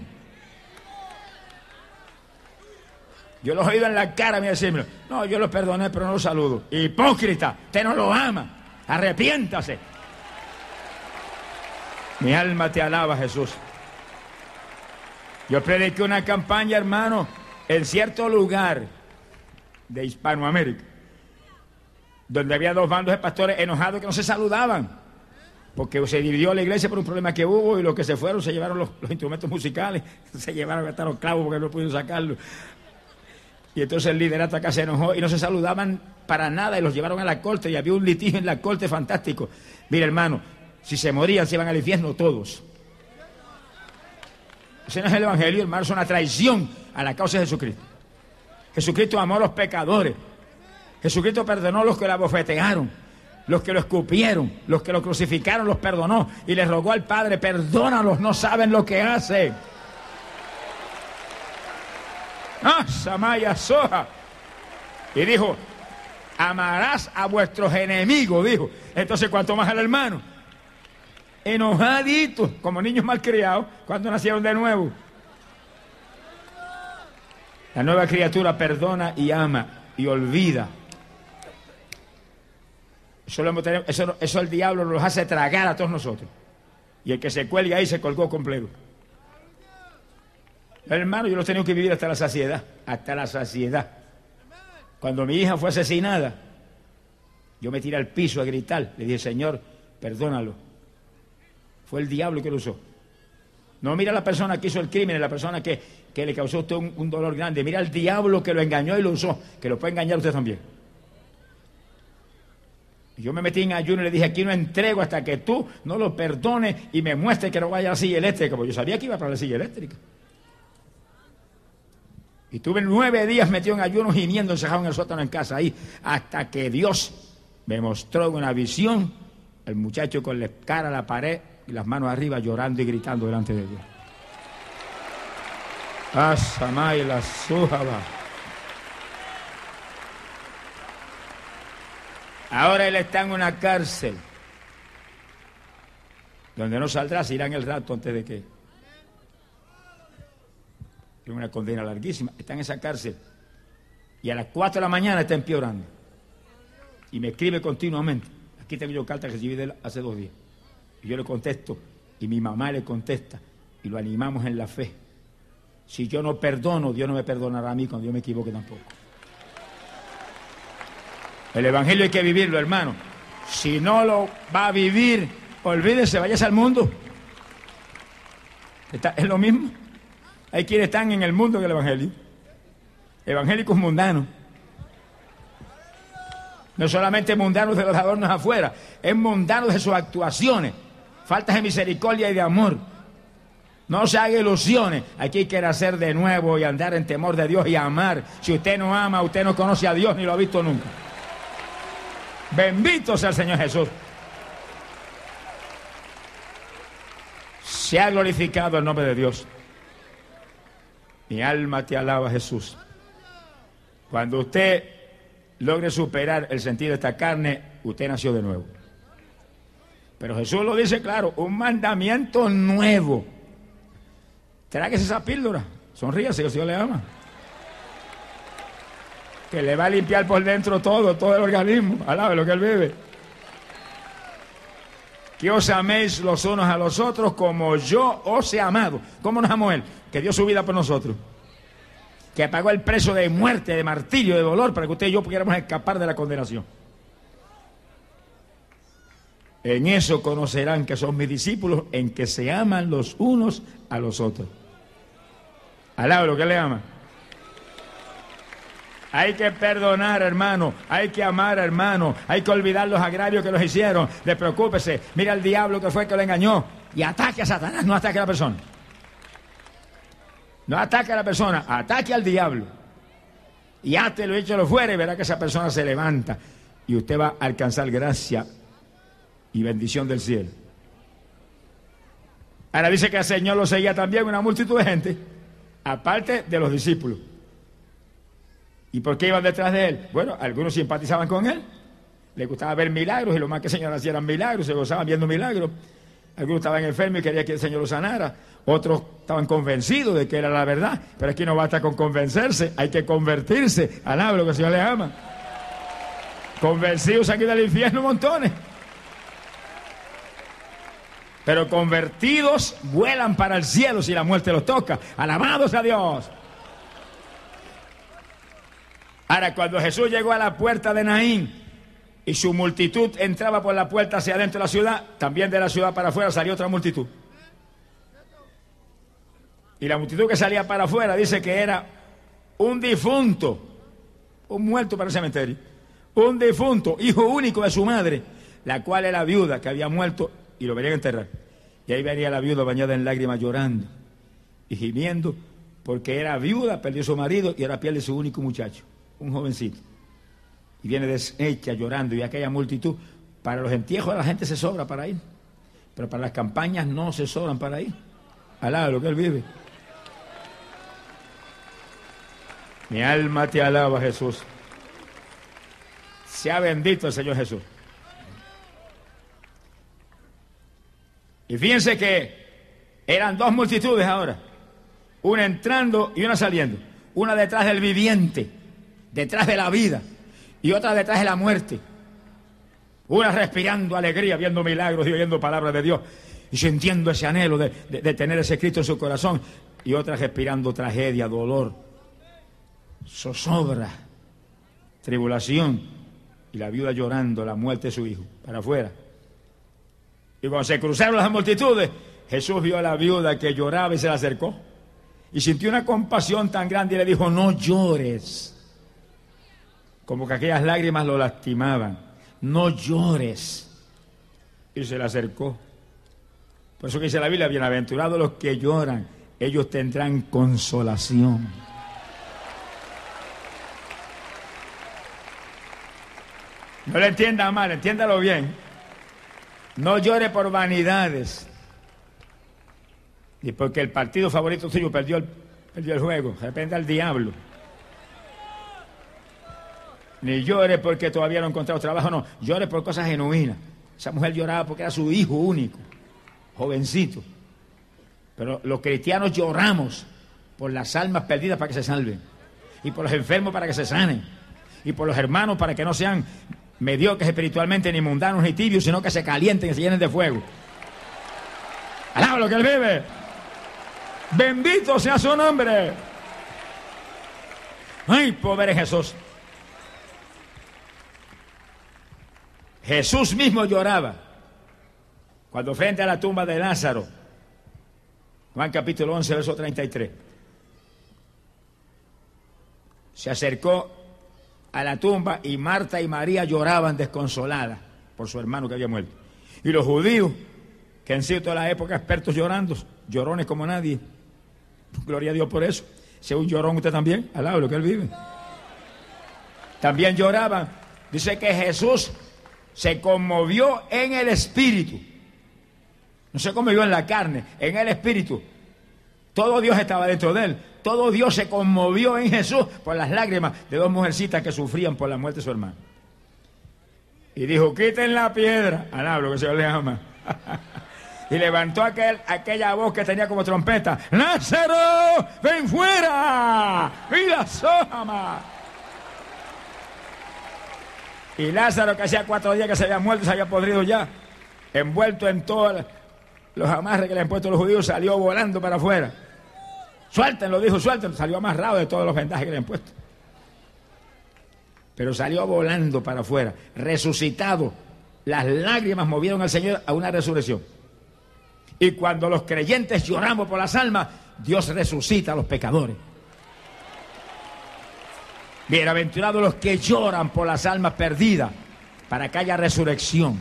Yo los he oído en la cara, mira, decirme, no, yo los perdoné, pero no los saludo. Hipócrita, usted no lo ama, arrepiéntase. Mi alma te alaba, Jesús. Yo prediqué una campaña, hermano, en cierto lugar de Hispanoamérica, donde había dos bandos de pastores enojados que no se saludaban, porque se dividió la iglesia por un problema que hubo, y los que se fueron se llevaron los, los instrumentos musicales, se llevaron hasta los clavos porque no pudieron sacarlos. Y entonces el liderato acá se enojó y no se saludaban para nada y los llevaron a la corte y había un litigio en la corte fantástico. Mira, hermano, si se morían se iban al infierno todos. Ese no es el evangelio, hermano, es una traición a la causa de Jesucristo. Jesucristo amó a los pecadores. Jesucristo perdonó a los que la bofetearon. los que lo escupieron, los que lo crucificaron, los perdonó y les rogó al Padre, perdónalos, no saben lo que hacen. Ah, Samaya Soja. Y dijo, amarás a vuestros enemigos, dijo. Entonces, ¿cuánto más al hermano? Enojaditos, como niños malcriados, cuando nacieron de nuevo. La nueva criatura perdona y ama y olvida. Eso, lo hemos tenido, eso, eso el diablo nos hace tragar a todos nosotros. Y el que se cuelga ahí se colgó completo. Hermano, yo lo he tenido que vivir hasta la saciedad. Hasta la saciedad. Cuando mi hija fue asesinada, yo me tiré al piso a gritar. Le dije, Señor, perdónalo. Fue el diablo que lo usó. No mira a la persona que hizo el crimen, la persona que, que le causó a usted un, un dolor grande. Mira al diablo que lo engañó y lo usó, que lo puede engañar usted también. Yo me metí en ayuno y le dije, aquí no entrego hasta que tú no lo perdones y me muestres que no vaya a la silla eléctrica, porque yo sabía que iba para la silla eléctrica. Y tuve nueve días metido en ayuno, gimiendo, encerrado en el sótano en casa, ahí, hasta que Dios me mostró una visión, el muchacho con la cara a la pared y las manos arriba, llorando y gritando delante de Dios. Asamay la sujaba. Ahora él está en una cárcel, donde no saldrá, se irá en el rato antes de que... Tiene una condena larguísima, está en esa cárcel. Y a las cuatro de la mañana está empeorando. Y me escribe continuamente. Aquí tengo yo carta que recibí de él hace dos días. Y yo le contesto, y mi mamá le contesta, y lo animamos en la fe. Si yo no perdono, Dios no me perdonará a mí cuando yo me equivoque tampoco. El evangelio hay que vivirlo, hermano. Si no lo va a vivir, olvídese, váyase al mundo. Está, es lo mismo. Hay quienes están en el mundo en el evangelio. Evangélicos mundanos. No solamente mundanos de los adornos afuera, es mundanos de sus actuaciones. Faltas de misericordia y de amor. No se haga ilusiones. Aquí hay que nacer de nuevo y andar en temor de Dios y amar. Si usted no ama, usted no conoce a Dios ni lo ha visto nunca. Bendito sea el Señor Jesús. Se ha glorificado el nombre de Dios. Mi alma te alaba, Jesús. Cuando usted logre superar el sentido de esta carne, usted nació de nuevo. Pero Jesús lo dice claro, un mandamiento nuevo. Tráguese esa píldora, sonríase que el Señor le ama. Que le va a limpiar por dentro todo, todo el organismo. Alabe lo que él vive. Que os améis los unos a los otros como yo os he amado. ¿Cómo nos amó él? Que dio su vida por nosotros. Que pagó el precio de muerte, de martirio, de dolor, para que usted y yo pudiéramos escapar de la condenación. En eso conocerán que son mis discípulos, en que se aman los unos a los otros. Alabe lo que le ama. Hay que perdonar, hermano. Hay que amar, hermano. Hay que olvidar los agravios que nos hicieron. Despreocúpese. Mira al diablo que fue que lo engañó. Y ataque a Satanás, no ataque a la persona. No ataque a la persona, ataque al diablo. Y átelo y échalo fuera y verá que esa persona se levanta. Y usted va a alcanzar gracia y bendición del cielo. Ahora dice que el Señor lo seguía también una multitud de gente, aparte de los discípulos. ¿Y por qué iban detrás de él? Bueno, algunos simpatizaban con él, les gustaba ver milagros y lo más que el Señor hacía eran milagros, se gozaban viendo milagros. Algunos estaban enfermos y querían que el Señor los sanara. Otros estaban convencidos de que era la verdad. Pero aquí no basta con convencerse, hay que convertirse. Alabe lo que el Señor le ama. Convencidos han ido al infierno montones. Pero convertidos vuelan para el cielo si la muerte los toca. Alabados a Dios. Ahora, cuando Jesús llegó a la puerta de Naín y su multitud entraba por la puerta hacia adentro de la ciudad, también de la ciudad para afuera salió otra multitud. Y la multitud que salía para afuera dice que era un difunto, un muerto para el cementerio, un difunto, hijo único de su madre, la cual era viuda, que había muerto y lo venían a enterrar. Y ahí venía la viuda bañada en lágrimas, llorando y gimiendo, porque era viuda, perdió su marido y ahora pierde su único muchacho, un jovencito. Y viene deshecha llorando, y aquella multitud Para los entierros de la gente se sobra para ir, pero para las campañas no se sobran para ir. Alaba lo que Él vive. Mi alma te alaba, Jesús. Sea bendito el Señor Jesús. Y fíjense que eran dos multitudes ahora, una entrando y una saliendo, una detrás del viviente, detrás de la vida, y otra detrás de la muerte. Una respirando alegría, viendo milagros y oyendo palabras de Dios, y sintiendo ese anhelo de, de, de tener ese Cristo en su corazón, y otra respirando tragedia, dolor, zozobra, tribulación, y la viuda llorando la muerte de su hijo, para afuera. Y cuando se cruzaron las multitudes, Jesús vio a la viuda que lloraba y se la acercó, y sintió una compasión tan grande y le dijo: no llores. Como que aquellas lágrimas lo lastimaban. No llores. Y se le acercó. Por eso que dice la Biblia: bienaventurados los que lloran, ellos tendrán consolación. No le entienda mal, entiéndalo bien. No llore por vanidades, ni porque el partido favorito suyo perdió el, perdió el juego, arrependa al diablo. Ni llore porque todavía no ha encontrado trabajo, no. Llore por cosas genuinas. Esa mujer lloraba porque era su hijo único, jovencito. Pero los cristianos lloramos por las almas perdidas para que se salven, y por los enfermos para que se sanen, y por los hermanos para que no sean mediocres espiritualmente, ni mundanos ni tibios, sino que se calienten y se llenen de fuego. Alaba lo que Él vive. Bendito sea su nombre. Ay, pobre Jesús. Jesús mismo lloraba cuando frente a la tumba de Lázaro, Juan capítulo once, verso treinta y tres, se acercó a la tumba y Marta y María lloraban desconsoladas por su hermano que había muerto. Y los judíos, que han sido toda la época expertos llorando, llorones como nadie, gloria a Dios por eso. Sea un llorón usted también, alaba lo que Él vive. También lloraban. Dice que Jesús se conmovió en el espíritu. No se conmovió en la carne, en el espíritu. Todo Dios estaba dentro de Él. Todo Dios se conmovió en Jesús por las lágrimas de dos mujercitas que sufrían por la muerte de su hermano. Y dijo: quiten la piedra. Alaba lo que el Señor le ama. Y levantó aquel, aquella voz que tenía como trompeta: ¡Lázaro, ven fuera! ¡Y la soma! Y Lázaro, que hacía cuatro días que se había muerto, se había podrido ya, envuelto en todos los amarres que le han puesto los judíos, salió volando para afuera. Suéltenlo, dijo, suéltenlo. Salió amarrado de todos los vendajes que le han puesto. Pero salió volando para afuera, resucitado. Las lágrimas movieron al Señor a una resurrección. Y cuando los creyentes lloramos por las almas, Dios resucita a los pecadores. Bienaventurados los que lloran por las almas perdidas, para que haya resurrección.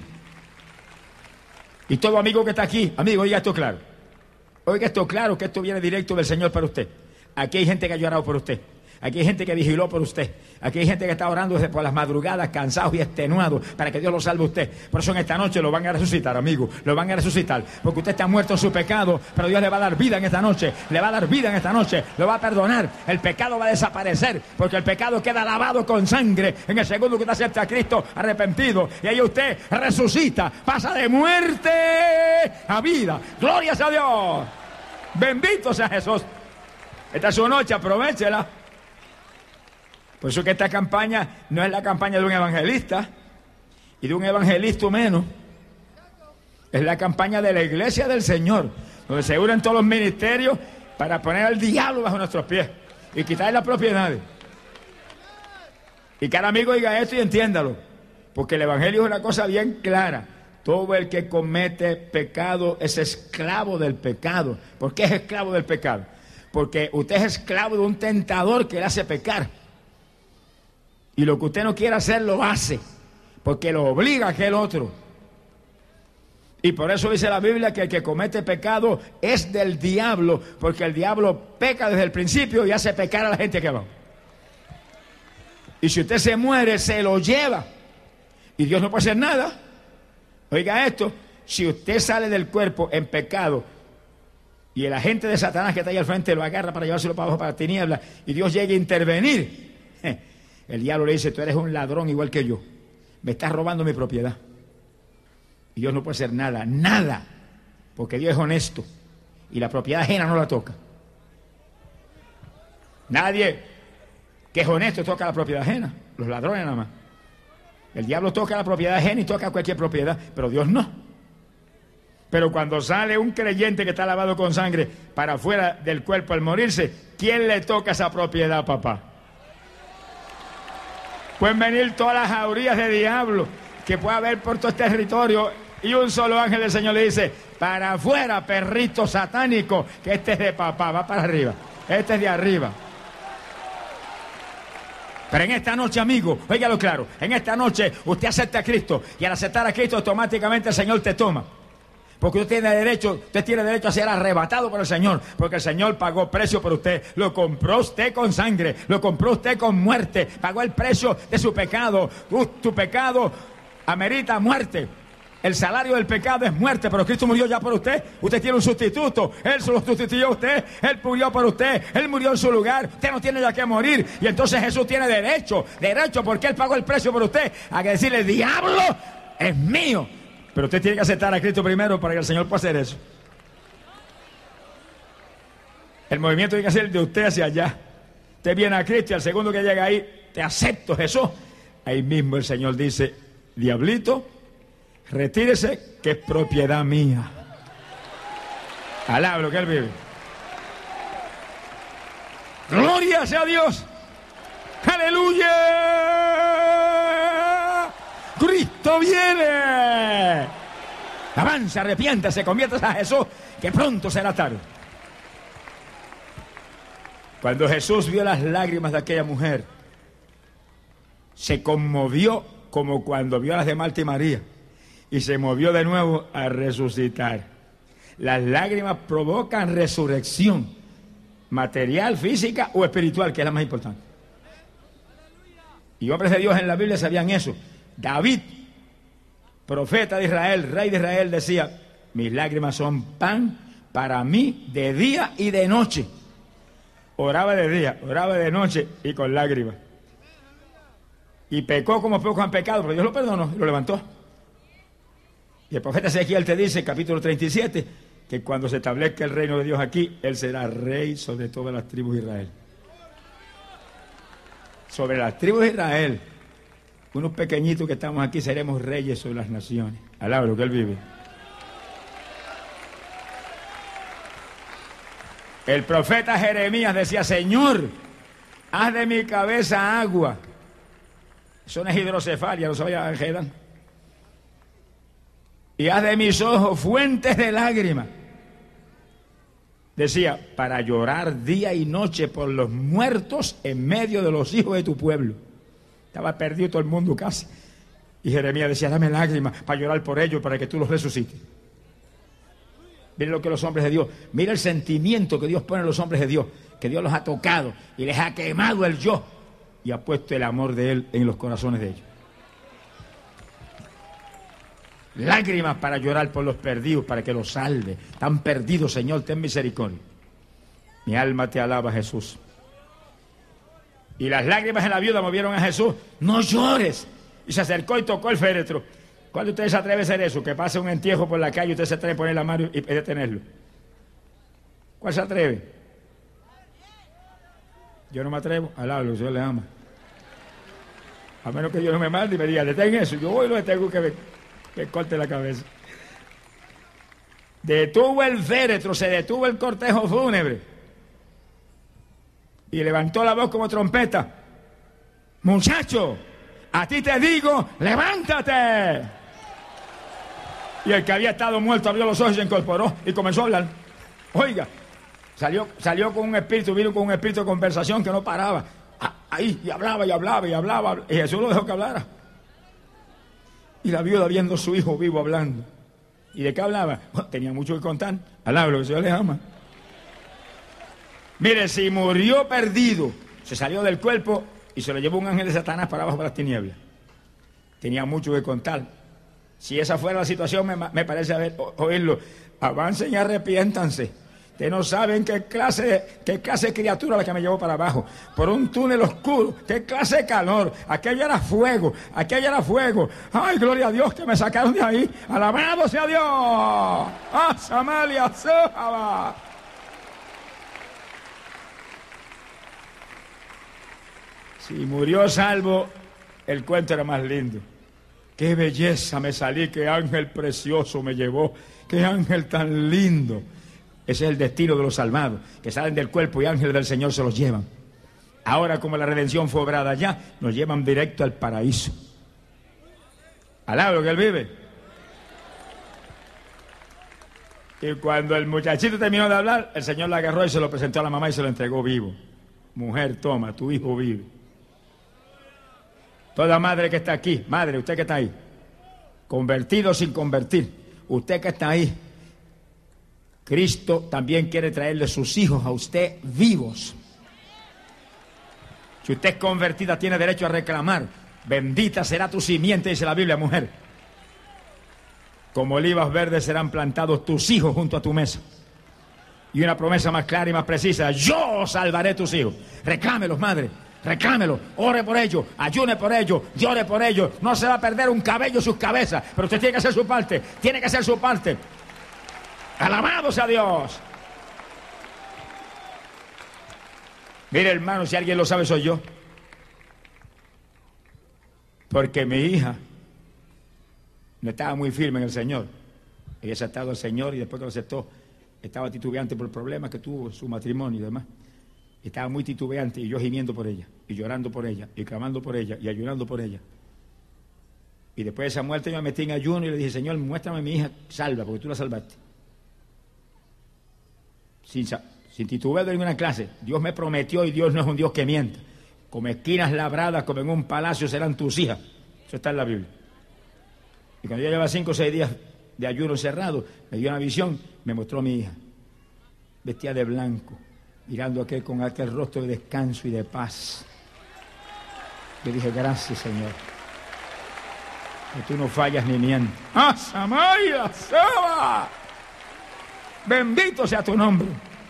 Y todo amigo que está aquí, amigo, oiga esto claro. Oiga esto claro, que esto viene directo del Señor para usted. Aquí hay gente que ha llorado por usted. Aquí hay gente que vigiló por usted. Aquí hay gente que está orando desde por las madrugadas, cansados y extenuados, para que Dios lo salve a usted. Por eso en esta noche lo van a resucitar, amigo. Lo van a resucitar. Porque usted está muerto en su pecado, pero Dios le va a dar vida en esta noche. Le va a dar vida en esta noche. Lo va a perdonar. El pecado va a desaparecer, porque el pecado queda lavado con sangre en el segundo que usted acepta a Cristo arrepentido. Y ahí usted resucita. Pasa de muerte a vida. ¡Gloria a Dios! Bendito sea Jesús. Esta es su noche, aprovéchela. Por eso que esta campaña no es la campaña de un evangelista y de un evangelista menos. Es la campaña de la iglesia del Señor, donde se unen todos los ministerios para poner al diablo bajo nuestros pies y quitarle las propiedades. Y cada amigo diga esto y entiéndalo, porque el evangelio es una cosa bien clara. Todo el que comete pecado es esclavo del pecado. ¿Por qué es esclavo del pecado? Porque usted es esclavo de un tentador que le hace pecar. Y lo que usted no quiere hacer, lo hace, porque lo obliga a aquel otro. Y por eso dice la Biblia que el que comete pecado es del diablo, porque el diablo peca desde el principio y hace pecar a la gente que va. Y si usted se muere, se lo lleva. Y Dios no puede hacer nada, Oiga esto, si usted sale del cuerpo en pecado y el agente de Satanás que está ahí al frente lo agarra para llevárselo para abajo, para tinieblas, y Dios llega a intervenir, el diablo le dice, tú eres un ladrón igual que yo, me estás robando mi propiedad. Y Dios no puede hacer nada, nada, porque Dios es honesto y la propiedad ajena no la toca. Nadie que es honesto toca la propiedad ajena, los ladrones nada más. El diablo toca la propiedad ajena y toca cualquier propiedad, pero Dios no. Pero cuando sale un creyente que está lavado con sangre para afuera del cuerpo al morirse, ¿quién le toca esa propiedad, papá? Pueden venir todas las jaurías de diablo que pueda haber por todo este territorio y un solo ángel del Señor le dice, para afuera, perrito satánico, que este es de papá, va para arriba, este es de arriba. Pero en esta noche, amigo, óigalo claro, en esta noche usted acepta a Cristo y al aceptar a Cristo automáticamente el Señor te toma. Porque usted tiene derecho, usted tiene derecho a ser arrebatado por el Señor, porque el Señor pagó precio por usted, lo compró usted con sangre, lo compró usted con muerte, pagó el precio de su pecado. Uh, tu pecado amerita muerte. El salario del pecado es muerte, pero Cristo murió ya por usted. Usted tiene un sustituto, Él se lo sustituyó a usted, Él murió por usted, Él murió en su lugar, usted no tiene ya que morir. Y entonces Jesús tiene derecho, derecho, porque Él pagó el precio por usted, a que decirle, diablo, es mío. Pero usted tiene que aceptar a Cristo primero para que el Señor pueda hacer eso. El movimiento tiene que ser de usted hacia allá. Usted viene a Cristo y al segundo que llega ahí, te acepto, Jesús. Ahí mismo el Señor dice, diablito, retírese, que es propiedad mía. Alablo que Él vive. Gloria sea Dios. Aleluya. Cristo viene. Avanza, arrepiéntase, conviértase a Jesús, que pronto será tarde. Cuando Jesús vio las lágrimas de aquella mujer, se conmovió como cuando vio a las de Marta y María, y se movió de nuevo a resucitar. Las lágrimas provocan resurrección, material, física o espiritual, que es la más importante. Y hombres de Dios en la Biblia sabían eso. David, profeta de Israel, rey de Israel, decía, mis lágrimas son pan para mí de día y de noche. Oraba de día, oraba de noche y con lágrimas. Y pecó como pocos han pecado, pero Dios lo perdonó y lo levantó. Y el profeta Ezequiel te dice, capítulo treinta y siete, que cuando se establezca el reino de Dios aquí, Él será rey sobre todas las tribus de Israel. Sobre las tribus de Israel, unos pequeñitos que estamos aquí, seremos reyes sobre las naciones. Alaba lo que Él vive. El profeta Jeremías decía, Señor, haz de mi cabeza agua. Eso no es hidrocefalia, no se vaya a enredar. Y haz de mis ojos fuentes de lágrimas. Decía, para llorar día y noche por los muertos en medio de los hijos de tu pueblo. Estaba perdido todo el mundo casi. Y Jeremías decía, dame lágrimas para llorar por ellos, para que tú los resucites. Miren lo que los hombres de Dios, mira el sentimiento que Dios pone en los hombres de Dios, que Dios los ha tocado y les ha quemado el yo y ha puesto el amor de Él en los corazones de ellos. Lágrimas para llorar por los perdidos, para que los salve. Están perdidos, Señor, ten misericordia. Mi alma te alaba, Jesús. Y las lágrimas en la viuda movieron a Jesús. No llores. Y se acercó y tocó el féretro. ¿Cuál de ustedes se atreve a hacer eso? Que pase un entierro por la calle y usted se atreve a poner la mano y detenerlo. ¿Cuál se atreve? Yo no me atrevo. Alablo, Dios le ama. A menos que Dios no me mande y me diga, detén eso. Yo voy y lo detengo que me, me corte la cabeza. Detuvo el féretro, se detuvo el cortejo fúnebre. Y levantó la voz como trompeta. Muchacho, a ti te digo, levántate. Y el que había estado muerto abrió los ojos y se incorporó y comenzó a hablar. Oiga, salió, salió con un espíritu, vino con un espíritu de conversación que no paraba. Ahí, y hablaba, y hablaba, y hablaba. Y Jesús lo dejó que hablara. Y la viuda viendo a su hijo vivo hablando. ¿Y de qué hablaba? Oh, tenía mucho que contar. Alablo, que el Señor les ama. Mire, si murió perdido, se salió del cuerpo y se lo llevó un ángel de Satanás para abajo para las tinieblas. Tenía mucho que contar. Si esa fuera la situación, me, me parece haber, o, oírlo. Avancen y arrepiéntanse. Ustedes no saben qué clase, qué clase de criatura la que me llevó para abajo. Por un túnel oscuro. Qué clase de calor. Aquello era fuego. Aquello era fuego. Ay, gloria a Dios que me sacaron de ahí. Alabado sea Dios. Ah, Samalia, Sahaba. Si murió salvo, el cuento era más lindo. Qué belleza me salí, qué ángel precioso me llevó, qué ángel tan lindo. Ese es el destino de los salvados, que salen del cuerpo y ángeles del Señor se los llevan. Ahora, como la redención fue obrada allá, nos llevan directo al paraíso. Alaba lo que él vive. Y cuando el muchachito terminó de hablar, el Señor la agarró y se lo presentó a la mamá y se lo entregó vivo. Mujer, toma, tu hijo vive. Toda madre que está aquí, madre, usted que está ahí, convertido sin convertir, usted que está ahí, Cristo también quiere traerle sus hijos a usted vivos. Si usted es convertida, tiene derecho a reclamar. Bendita será tu simiente, dice la Biblia, mujer. Como olivas verdes serán plantados tus hijos junto a tu mesa. Y una promesa más clara y más precisa: yo salvaré tus hijos. Reclámelos, madre. Reclámelo, ore por ellos, ayune por ellos, llore por ellos. No se va a perder un cabello en sus cabezas, pero usted tiene que hacer su parte, tiene que hacer su parte. Alabado sea Dios. Mire, hermano, si alguien lo sabe soy yo. Porque mi hija no estaba muy firme en el Señor. Ella ha aceptado al Señor y después que lo aceptó, estaba titubeante por el problema que tuvo su matrimonio y demás. Estaba muy titubeante y yo gimiendo por ella, y llorando por ella, y clamando por ella, y ayunando por ella. Y después de esa muerte yo me metí en ayuno y le dije: Señor, muéstrame a mi hija salva, porque tú la salvaste. Sin, sin titubeo de ninguna clase. Dios me prometió y Dios no es un Dios que mienta. Como esquinas labradas, como en un palacio serán tus hijas. Eso está en la Biblia. Y cuando yo llevaba cinco o seis días de ayuno encerrado, me dio una visión, me mostró a mi hija, vestida de blanco, mirando aquel con aquel rostro de descanso y de paz. Le dije: gracias, Señor, que tú no fallas ni mientes. ¡Ah, Samaria, Saba! Bendito sea tu nombre.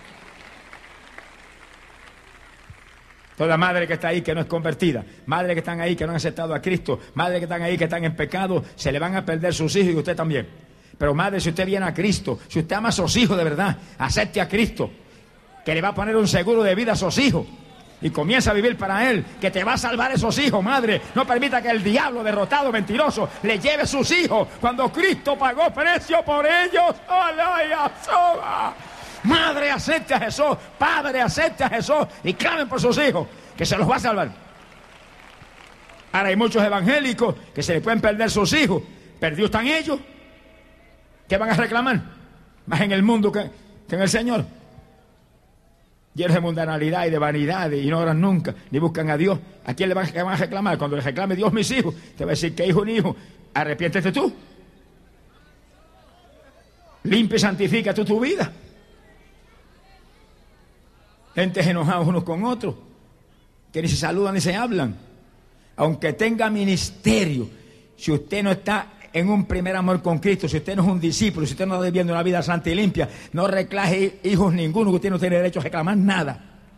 Toda madre que está ahí que no es convertida, madre que están ahí que no han aceptado a Cristo, madre que están ahí que están en pecado, se le van a perder sus hijos y usted también. Pero madre, si usted viene a Cristo, si usted ama a sus hijos de verdad, acepte a Cristo, que le va a poner un seguro de vida a sus hijos y comienza a vivir para Él, que te va a salvar esos hijos, madre. No permita que el diablo derrotado, mentiroso, le lleve sus hijos cuando Cristo pagó precio por ellos. ¡Alaya, soba! Madre, acepte a Jesús. Padre, acepte a Jesús y clamen por sus hijos, que se los va a salvar. Ahora hay muchos evangélicos que se les pueden perder sus hijos. Perdidos están ellos. ¿Qué van a reclamar? Más en el mundo que, que en el Señor. Llenos de mundanalidad y de vanidad, y no oran nunca, ni buscan a Dios. ¿A quién le van, van a reclamar? Cuando le reclame Dios mis hijos, te va a decir: ¿qué hijo ni hijo? Arrepiéntete tú. Limpia y santifica tú tu vida. Gentes enojados unos con otros, que ni se saludan ni se hablan. Aunque tenga ministerio, si usted no está en un primer amor con Cristo, si usted no es un discípulo, si usted no está viviendo una vida santa y limpia, no reclame hijos ninguno, que usted no tiene derecho a reclamar nada.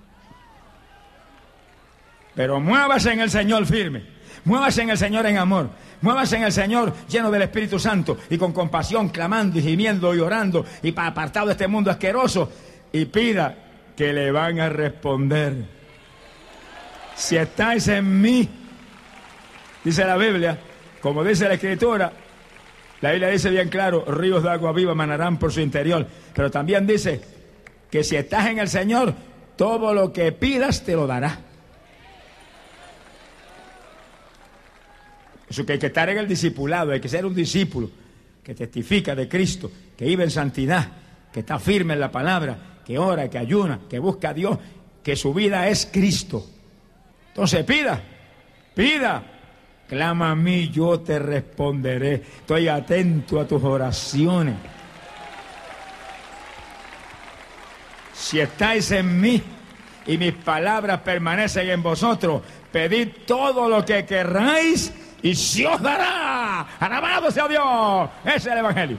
Pero muévase en el Señor firme, muévase en el Señor en amor, muévase en el Señor lleno del Espíritu Santo y con compasión, clamando y gimiendo y orando y apartado de este mundo asqueroso, y pida que le van a responder. Si estáis en mí, dice la Biblia, como dice la Escritura, la Biblia dice bien claro: ríos de agua viva manarán por su interior. Pero también dice que si estás en el Señor, todo lo que pidas te lo dará. Eso que hay que estar en el discipulado, hay que ser un discípulo que testifica de Cristo, que vive en santidad, que está firme en la palabra, que ora, que ayuna, que busca a Dios, que su vida es Cristo. Entonces pida, pida, clama a mí, yo te responderé. Estoy atento a tus oraciones. Si estáis en mí y mis palabras permanecen en vosotros, pedid todo lo que querráis y se os dará. vida. Alabado sea Dios. Ese es el evangelio.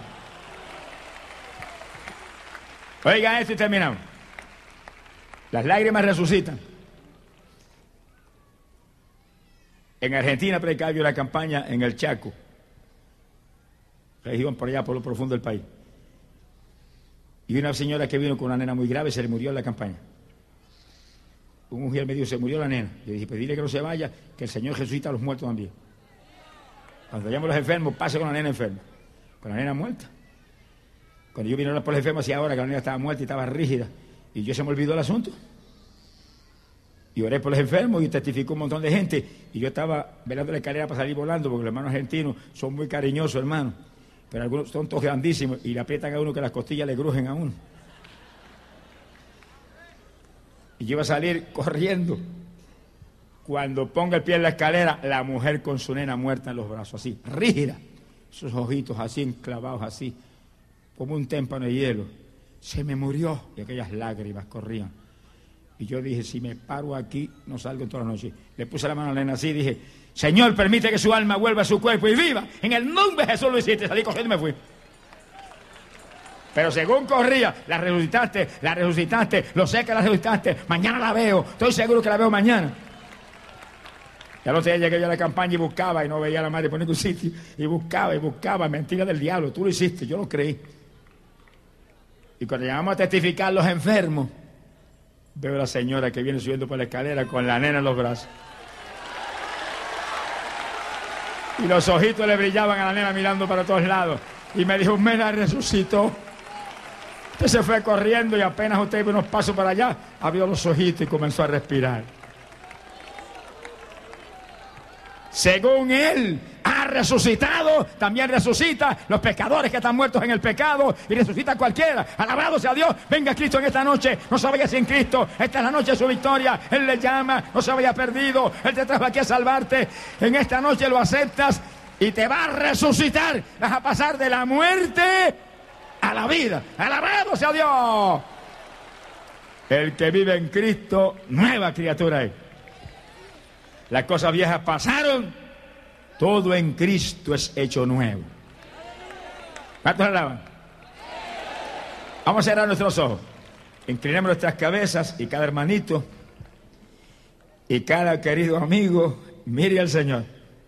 Oiga esto y terminamos. Las lágrimas resucitan. En Argentina predicaba yo una campaña en el Chaco, región por allá por lo profundo del país. Y una señora que vino con una nena muy grave se le murió en la campaña. Un mujer me dijo, se murió la nena. Yo dije, pues dile que no se vaya, que el Señor resucita a los muertos también. Cuando vayamos los enfermos, pase con la nena enferma. Con la nena muerta. Cuando yo vine a hablar por los enfermos, hacía ahora que la nena estaba muerta y estaba rígida. Y yo se me olvidó el asunto. Y oré por los enfermos y testificó un montón de gente. Y yo estaba velando la escalera para salir volando, porque los hermanos argentinos son muy cariñosos, hermanos. Pero algunos son todos grandísimos y le aprietan a uno que las costillas le crujen a uno. Y yo iba a salir corriendo. Cuando ponga el pie en la escalera, la mujer con su nena muerta en los brazos, así, rígida. Sus ojitos así, enclavados así, como un témpano de hielo. Se me murió. Y aquellas lágrimas corrían. Y yo dije, si me paro aquí, no salgo toda la noche. Le puse la mano a la nena así y dije, Señor, permite que su alma vuelva a su cuerpo y viva. En el nombre de Jesús lo hiciste. Salí corriendo y me fui. Pero según corría, la resucitaste, la resucitaste, lo sé que la resucitaste, mañana la veo, estoy seguro que la veo mañana. Ya no sé, llegué yo a la campaña y buscaba y no veía a la madre por ningún sitio. Y buscaba y buscaba, mentira del diablo, tú lo hiciste, yo lo creí. Y cuando llegamos a testificar los enfermos, veo a la señora que viene subiendo por la escalera con la nena en los brazos. Y los ojitos le brillaban a la nena mirando para todos lados. Y me dijo, me la resucitó. Usted se fue corriendo y apenas usted iba unos pasos para allá, abrió los ojitos y comenzó a respirar. Según él ha resucitado, también resucita los pecadores que están muertos en el pecado y resucita a cualquiera. Alabado sea Dios. Venga Cristo en esta noche. No se vaya sin Cristo. Esta es la noche de su victoria. Él le llama. No se vaya perdido. Él te trajo aquí a salvarte. En esta noche lo aceptas y te va a resucitar. Vas a pasar de la muerte a la vida. Alabado sea Dios. El que vive en Cristo, nueva criatura es. Las cosas viejas pasaron, todo en Cristo es hecho nuevo. ¿Cuántos alaban? Vamos a cerrar nuestros ojos. Inclinemos nuestras cabezas y cada hermanito y cada querido amigo mire al Señor.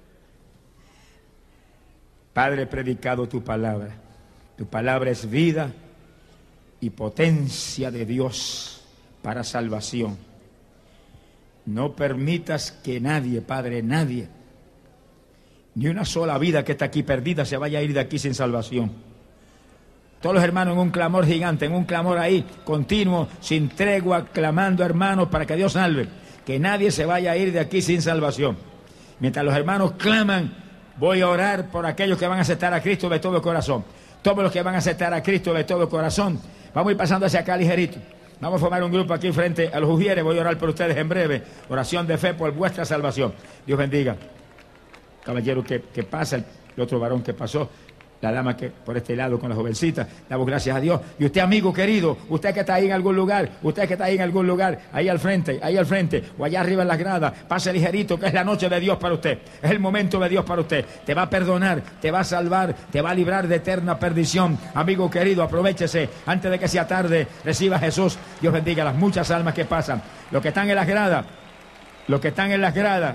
Padre, he predicado tu palabra. Tu palabra es vida y potencia de Dios para salvación. No permitas que nadie, Padre, nadie, ni una sola vida que está aquí perdida se vaya a ir de aquí sin salvación. Todos los hermanos en un clamor gigante, en un clamor ahí, continuo, sin tregua, clamando, hermanos, para que Dios salve. Que nadie se vaya a ir de aquí sin salvación. Mientras los hermanos claman, voy a orar por aquellos que van a aceptar a Cristo de todo corazón. Todos los que van a aceptar a Cristo de todo corazón. Vamos a ir pasando hacia acá ligerito. Vamos a formar un grupo aquí frente a los ujieres. Voy a orar por ustedes en breve. Oración de fe por vuestra salvación. Dios bendiga. Caballero que, que pasa, el, el otro varón que pasó, la dama que por este lado con la jovencita. Damos gracias a Dios. Y usted, amigo querido, usted que está ahí en algún lugar, usted que está ahí en algún lugar, ahí al frente, ahí al frente, o allá arriba en las gradas, pase ligerito, que es la noche de Dios para usted. Es el momento de Dios para usted. Te va a perdonar, te va a salvar, te va a librar de eterna perdición. Amigo querido, aprovéchese. Antes de que sea tarde, reciba a Jesús. Dios bendiga las muchas almas que pasan. Los que están en las gradas, los que están en las gradas,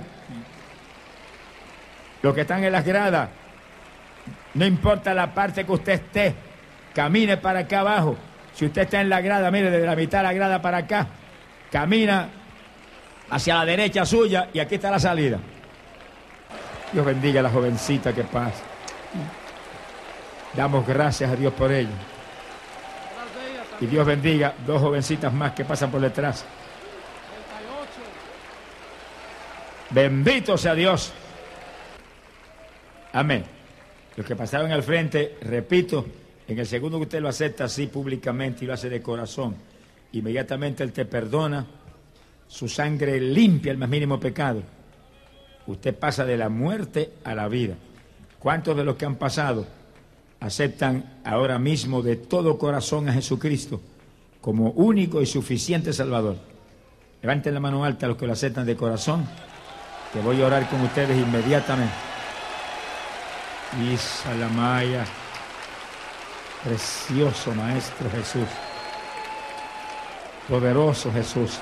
los que están en las gradas, no importa la parte que usted esté, camine para acá abajo. Si usted está en la grada, mire, desde la mitad de la grada para acá, camina hacia la derecha suya y aquí está la salida. Dios bendiga a la jovencita que pasa. Damos gracias a Dios por ella. Y Dios bendiga dos jovencitas más que pasan por detrás. Bendito sea Dios. Amén. Los que pasaron al frente, repito, en el segundo que usted lo acepta así públicamente y lo hace de corazón, inmediatamente Él te perdona, su sangre limpia el más mínimo pecado. Usted pasa de la muerte a la vida. ¿Cuántos de los que han pasado aceptan ahora mismo de todo corazón a Jesucristo como único y suficiente Salvador? Levanten la mano alta a los que lo aceptan de corazón, que voy a orar con ustedes inmediatamente. Y Salamaya. Precioso Maestro Jesús. Poderoso Jesús.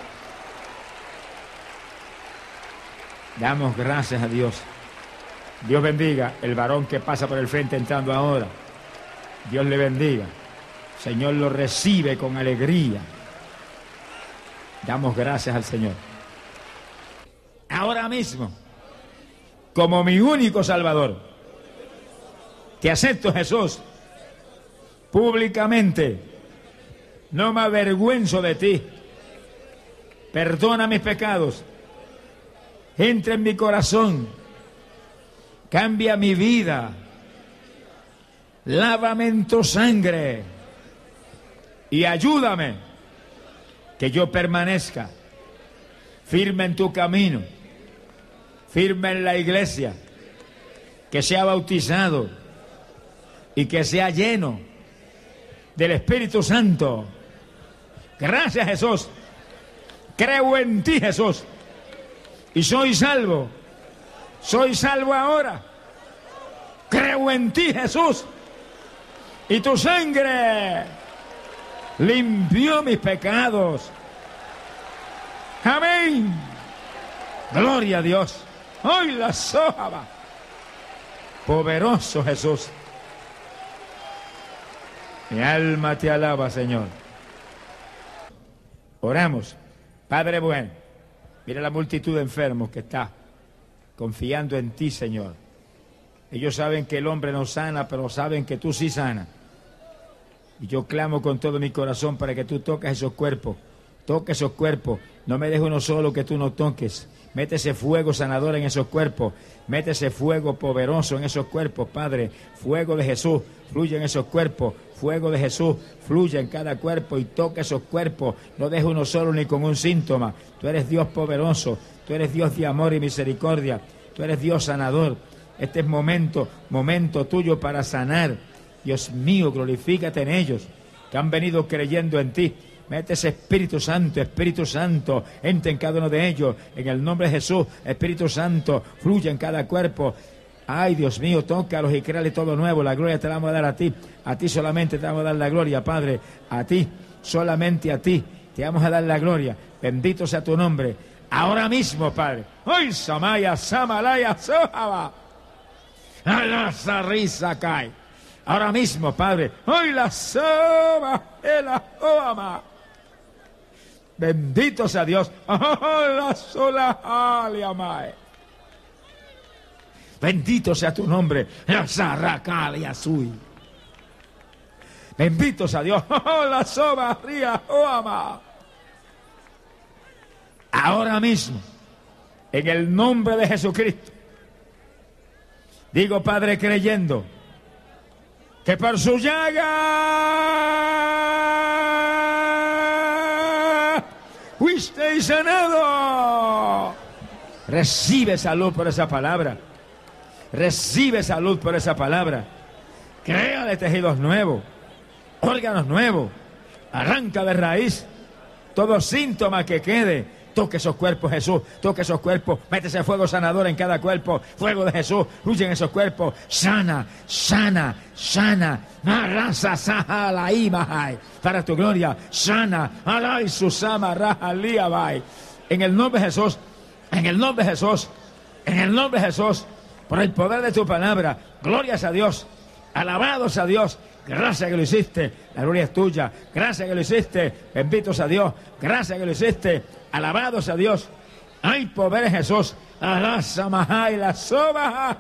Damos gracias a Dios. Dios bendiga el varón que pasa por el frente entrando ahora. Dios le bendiga. Señor lo recibe con alegría. Damos gracias al Señor. Ahora mismo, como mi único Salvador, te acepto, Jesús, públicamente. No me avergüenzo de ti. Perdona mis pecados. Entra en mi corazón. Cambia mi vida. Lávame en tu sangre. Y ayúdame que yo permanezca firme en tu camino, firme en la iglesia, que sea bautizado y que sea lleno del Espíritu Santo. Gracias, Jesús. Creo en ti, Jesús, y soy salvo. Soy salvo ahora. Creo en ti, Jesús, y tu sangre limpió mis pecados. Amén. Gloria a Dios. Hoy la soja. Poderoso Jesús. Mi alma te alaba, Señor. Oramos. Padre bueno, mira la multitud de enfermos que está confiando en ti, Señor. Ellos saben que el hombre no sana, pero saben que tú sí sanas. Y yo clamo con todo mi corazón para que tú toques esos cuerpos. Toque esos cuerpos. No me dejes uno solo que tú no toques. Mete ese fuego sanador en esos cuerpos. Mete ese fuego poderoso en esos cuerpos, Padre. Fuego de Jesús fluye en esos cuerpos. Fuego de Jesús fluye en cada cuerpo y toca esos cuerpos. No dejes uno solo ni con un síntoma. Tú eres Dios poderoso. Tú eres Dios de amor y misericordia. Tú eres Dios sanador. Este es momento, momento tuyo para sanar. Dios mío, glorifícate en ellos que han venido creyendo en ti. Mete ese Espíritu Santo, Espíritu Santo, entra en cada uno de ellos, en el nombre de Jesús. Espíritu Santo, fluye en cada cuerpo. Ay, Dios mío, tócalos y créale todo nuevo. La gloria te la vamos a dar a ti. A ti solamente te vamos a dar la gloria, Padre. A ti, solamente a ti te vamos a dar la gloria. Bendito sea tu nombre. Ahora mismo, Padre. Hoy Samaya, Samalaya, Sohaba. Alasa risa cae. Ahora mismo, Padre. Hoy la soba, el oama. Bendito sea Dios. La sola aliamae. Bendito sea tu nombre. La sarracalia azul. Bendito sea Dios. La soba ría oama. Ahora mismo, en el nombre de Jesucristo, digo, Padre, creyendo que por su llaga fuisteis sanado. Recibe salud por esa palabra. Recibe salud por esa palabra. Créale tejidos nuevos, órganos nuevos. Arranca de raíz todo síntoma que quede. Toque esos cuerpos, Jesús. Toque esos cuerpos. Mete ese fuego sanador en cada cuerpo. Fuego de Jesús. Fluye en esos cuerpos. Sana, sana, sana. Narasa, saha, la imahai. Para tu gloria. Sana. Alay, susama, raja, liabai. En el nombre de Jesús. En el nombre de Jesús. En el nombre de Jesús. Por el poder de tu palabra. Glorias a Dios. Alabados a Dios. Gracias que lo hiciste. La gloria es tuya. Gracias que lo hiciste. Benditos a Dios. Gracias que lo hiciste. Alabados a Dios. Hay poder en Jesús. Y la soba.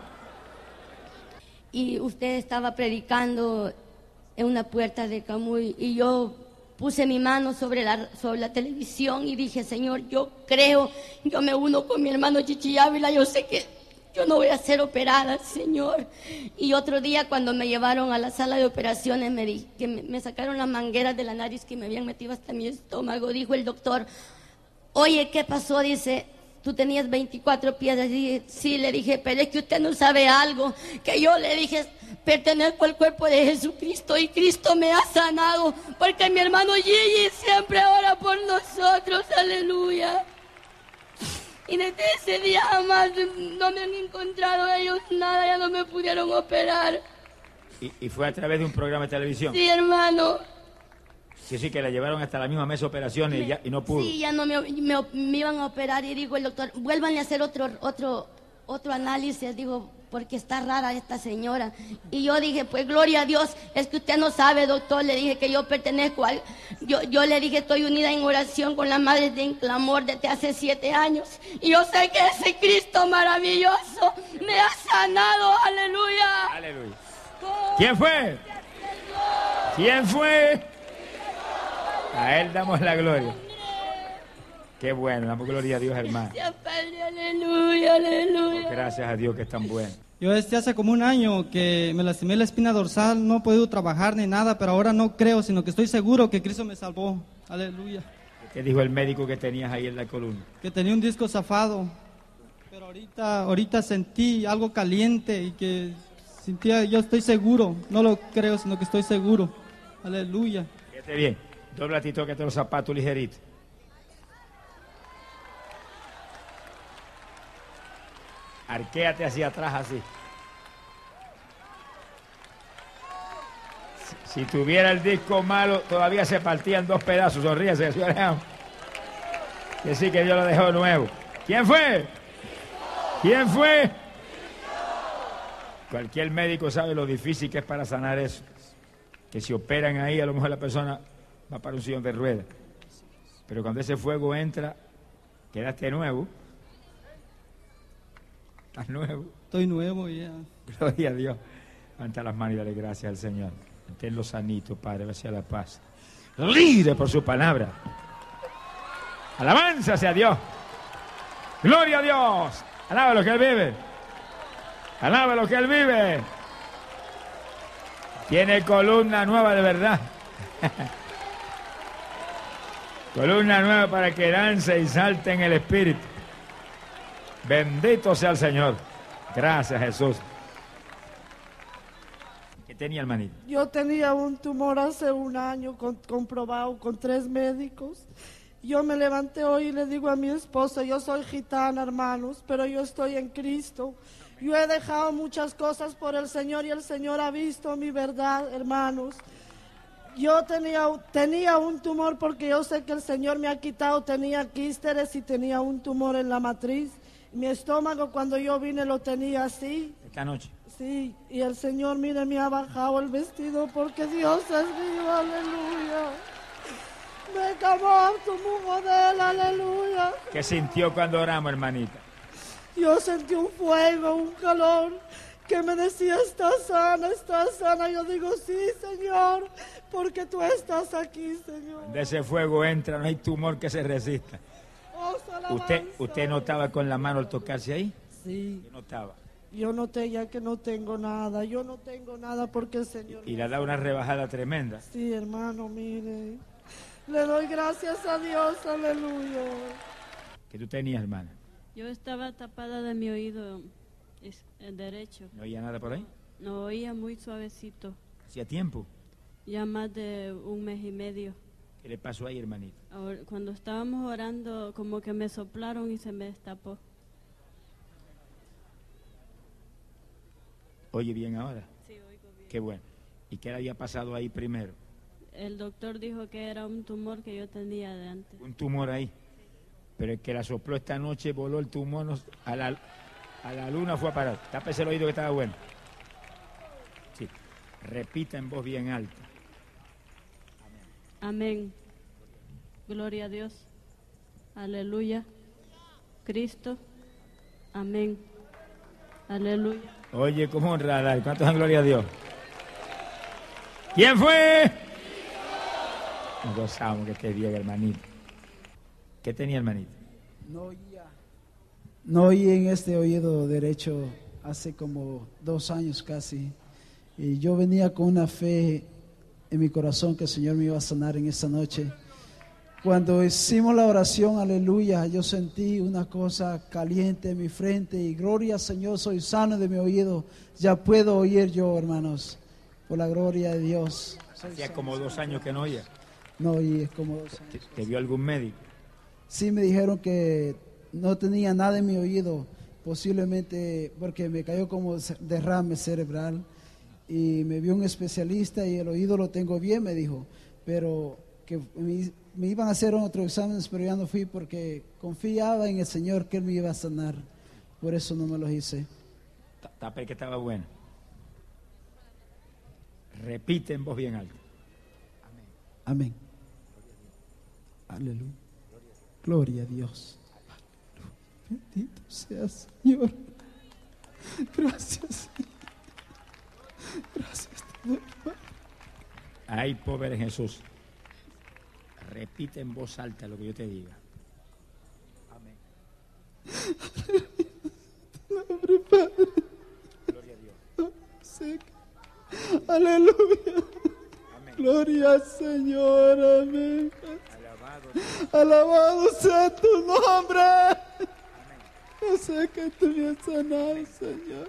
Y usted estaba predicando en una puerta de Camuy y yo puse mi mano sobre la, sobre la televisión y dije, Señor, yo creo, yo me uno con mi hermano Chichi Ávila, yo sé que yo no voy a ser operada, Señor. Y otro día cuando me llevaron a la sala de operaciones, me, di, que me, me sacaron las mangueras de la nariz que me habían metido hasta mi estómago, dijo el doctor, oye, ¿qué pasó? Dice, tú tenías veinticuatro piedras. Y dije, sí, le dije, pero es que usted no sabe algo. Que yo le dije, pertenezco al cuerpo de Jesucristo y Cristo me ha sanado. Porque mi hermano Gigi siempre ora por nosotros. Aleluya. Y desde ese día jamás no me han encontrado ellos nada, ya no me pudieron operar. ¿Y, y fue a través de un programa de televisión? Sí, hermano. Sí, sí, que la llevaron hasta la misma mesa de operaciones y, ya, y no pudo. Sí, ya no me, me, me iban a operar y digo el doctor, vuélvanle a hacer otro, otro, otro análisis, digo, porque está rara esta señora. Y yo dije, pues gloria a Dios, es que usted no sabe, doctor, le dije que yo pertenezco al... Yo, yo le dije, estoy unida en oración con las madres de clamor desde hace siete años. Y yo sé que ese Cristo maravilloso me ha sanado, aleluya. Aleluya. ¿Quién fue? ¿Quién fue? A Él damos la gloria. Qué bueno, damos gloria a Dios, hermano. Gracias, Padre, aleluya, aleluya. Gracias a Dios que es tan bueno. Yo desde hace como un año que me lastimé la espina dorsal, no he podido trabajar ni nada, pero ahora no creo, sino que estoy seguro que Cristo me salvó. Aleluya. ¿Qué dijo el médico que tenías ahí en la columna? Que tenía un disco zafado, pero ahorita, ahorita sentí algo caliente y que sentía, yo estoy seguro, no lo creo, sino que estoy seguro. Aleluya. Fíjate bien, dóblate y tócate los zapatos ligeritos. Arquéate hacia atrás así. Si, si tuviera el disco malo, todavía se partía en dos pedazos. Sonríese, señor Alejandro. Que sí, que Dios lo dejó nuevo. ¿Quién fue? ¿Quién fue? Cualquier médico sabe lo difícil que es para sanar eso. Que si operan ahí, a lo mejor la persona va para un sillón de ruedas. Pero cuando ese fuego entra, quedaste nuevo. ¿Estás nuevo? Estoy nuevo ya. Gloria a Dios. Levanta las manos y dale gracias al Señor. Manténlo sanito, Padre, hacia la paz. Libre por su palabra. Alabanza sea Dios. Gloria a Dios. Alaba lo que Él vive. Alaba lo que Él vive. Tiene columna nueva de verdad. Columna nueva para que dance y salte en el Espíritu. Bendito sea el Señor. Gracias, Jesús. ¿Qué tenía, hermanito? Yo tenía un tumor hace un año con, comprobado con tres médicos. Yo me levanté hoy y le digo a mi esposa, yo soy gitana, hermanos, pero yo estoy en Cristo. Yo he dejado muchas cosas por el Señor y el Señor ha visto mi verdad, hermanos. Yo tenía, tenía un tumor porque yo sé que el Señor me ha quitado, tenía quísteres y tenía un tumor en la matriz. Mi estómago cuando yo vine lo tenía así. Esta noche. Sí, y el Señor, mire, me ha bajado el vestido porque Dios es vivo, aleluya. Me camó tu mujo de él, aleluya. ¿Qué sintió cuando oramos, hermanita? Yo sentí un fuego, un calor que me decía, estás sana, estás sana. Yo digo, sí, Señor, porque tú estás aquí, Señor. De ese fuego entra, no hay tumor que se resista. ¿Usted, ¿Usted notaba con la mano al tocarse ahí? Sí. Yo notaba. Yo noté ya que no tengo nada, yo no tengo nada porque el Señor... Y le da una rebajada tremenda. Sí, hermano, mire. Le doy gracias a Dios, aleluya. ¿Qué tú tenías, hermana? Yo estaba tapada de mi oído es, el derecho. ¿No oía nada por ahí? No oía muy suavecito. ¿Hacía tiempo? Ya más de un mes y medio. ¿Qué le pasó ahí, hermanito? Ahora, cuando estábamos orando, como que me soplaron y se me destapó. ¿Oye bien ahora? Sí, oigo bien. Qué bueno. ¿Y qué le había pasado ahí primero? El doctor dijo que era un tumor que yo tenía de antes. Un tumor ahí. Pero el que la sopló esta noche voló el tumor nos, a, la, a la luna, fue a parar. Tápese el oído que estaba bueno. Sí. Repita en voz bien alta. Amén. Gloria a Dios. Aleluya. Cristo. Amén. Aleluya. Oye, ¿cómo honrar? ¿Cuántos dan gloria a Dios? ¿Quién fue? Nos gozamos que esté bien, hermanito. ¿Qué tenía, hermanito? No oía. No oí en este oído derecho hace como dos años casi. Y yo venía con una fe en mi corazón que el Señor me iba a sanar en esta noche. Cuando hicimos la oración, aleluya, yo sentí una cosa caliente en mi frente y gloria al Señor, soy sano de mi oído. Ya puedo oír yo, hermanos, por la gloria de Dios. Hacía como dos años que no oía. No oí, es como dos años. ¿Te, te vio algún médico? Sí, me dijeron que no tenía nada en mi oído, posiblemente porque me cayó como derrame cerebral, y me vio un especialista y el oído lo tengo bien, me dijo, pero que me, me iban a hacer otros exámenes, pero ya no fui porque confiaba en el Señor que Él me iba a sanar, por eso no me los hice. Tapé que estaba bueno. Repite en voz bien alta. Amén. Aleluya. Gloria a Dios. Bendito seas, Señor. Gracias. Gracias. Ay, pobre Jesús. Repite en voz alta lo que yo te diga. Amén. Nombre, Padre. Gloria a Dios. Sí. Aleluya. Amén. Gloria al Señor. Amén. Alabado. Alabado sea tu nombre. Amén. Yo sé que tú me has sanado, Señor.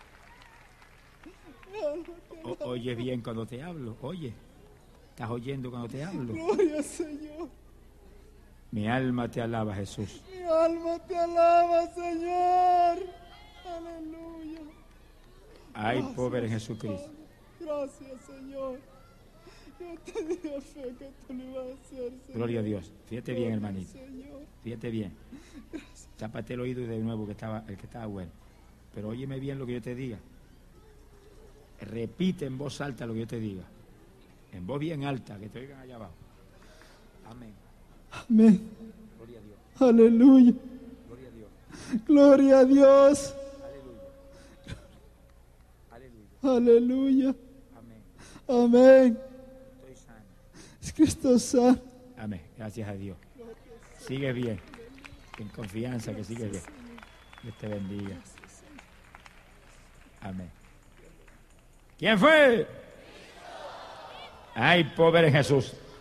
O, oye bien cuando te hablo, oye. ¿Estás oyendo cuando te hablo? Gloria al Señor. Mi alma te alaba, Jesús. Mi alma te alaba, Señor. Aleluya. Ay, Gracias, pobre Jesucristo. Gracias, Señor. Yo tenía fe que tú lo ibas a hacer, Señor. Gloria a Dios. Fíjate bien, Gloria, hermanito. Señor. Fíjate bien. Gracias. Tápate el oído de nuevo, que estaba, el que estaba bueno. Pero óyeme bien lo que yo te diga. Repite en voz alta lo que yo te diga. En voz bien alta, que te oigan allá abajo. Amén. Amén. Gloria a Dios. Aleluya. Gloria a Dios. Gloria a Dios. Aleluya. Aleluya. Amén. Amén. Estoy sano. Es Cristo sano. Amén. Gracias a Dios. Sigue bien. En confianza que sigue bien. Dios te bendiga. Amén. ¿Quién fue? Ay, pobre Jesús.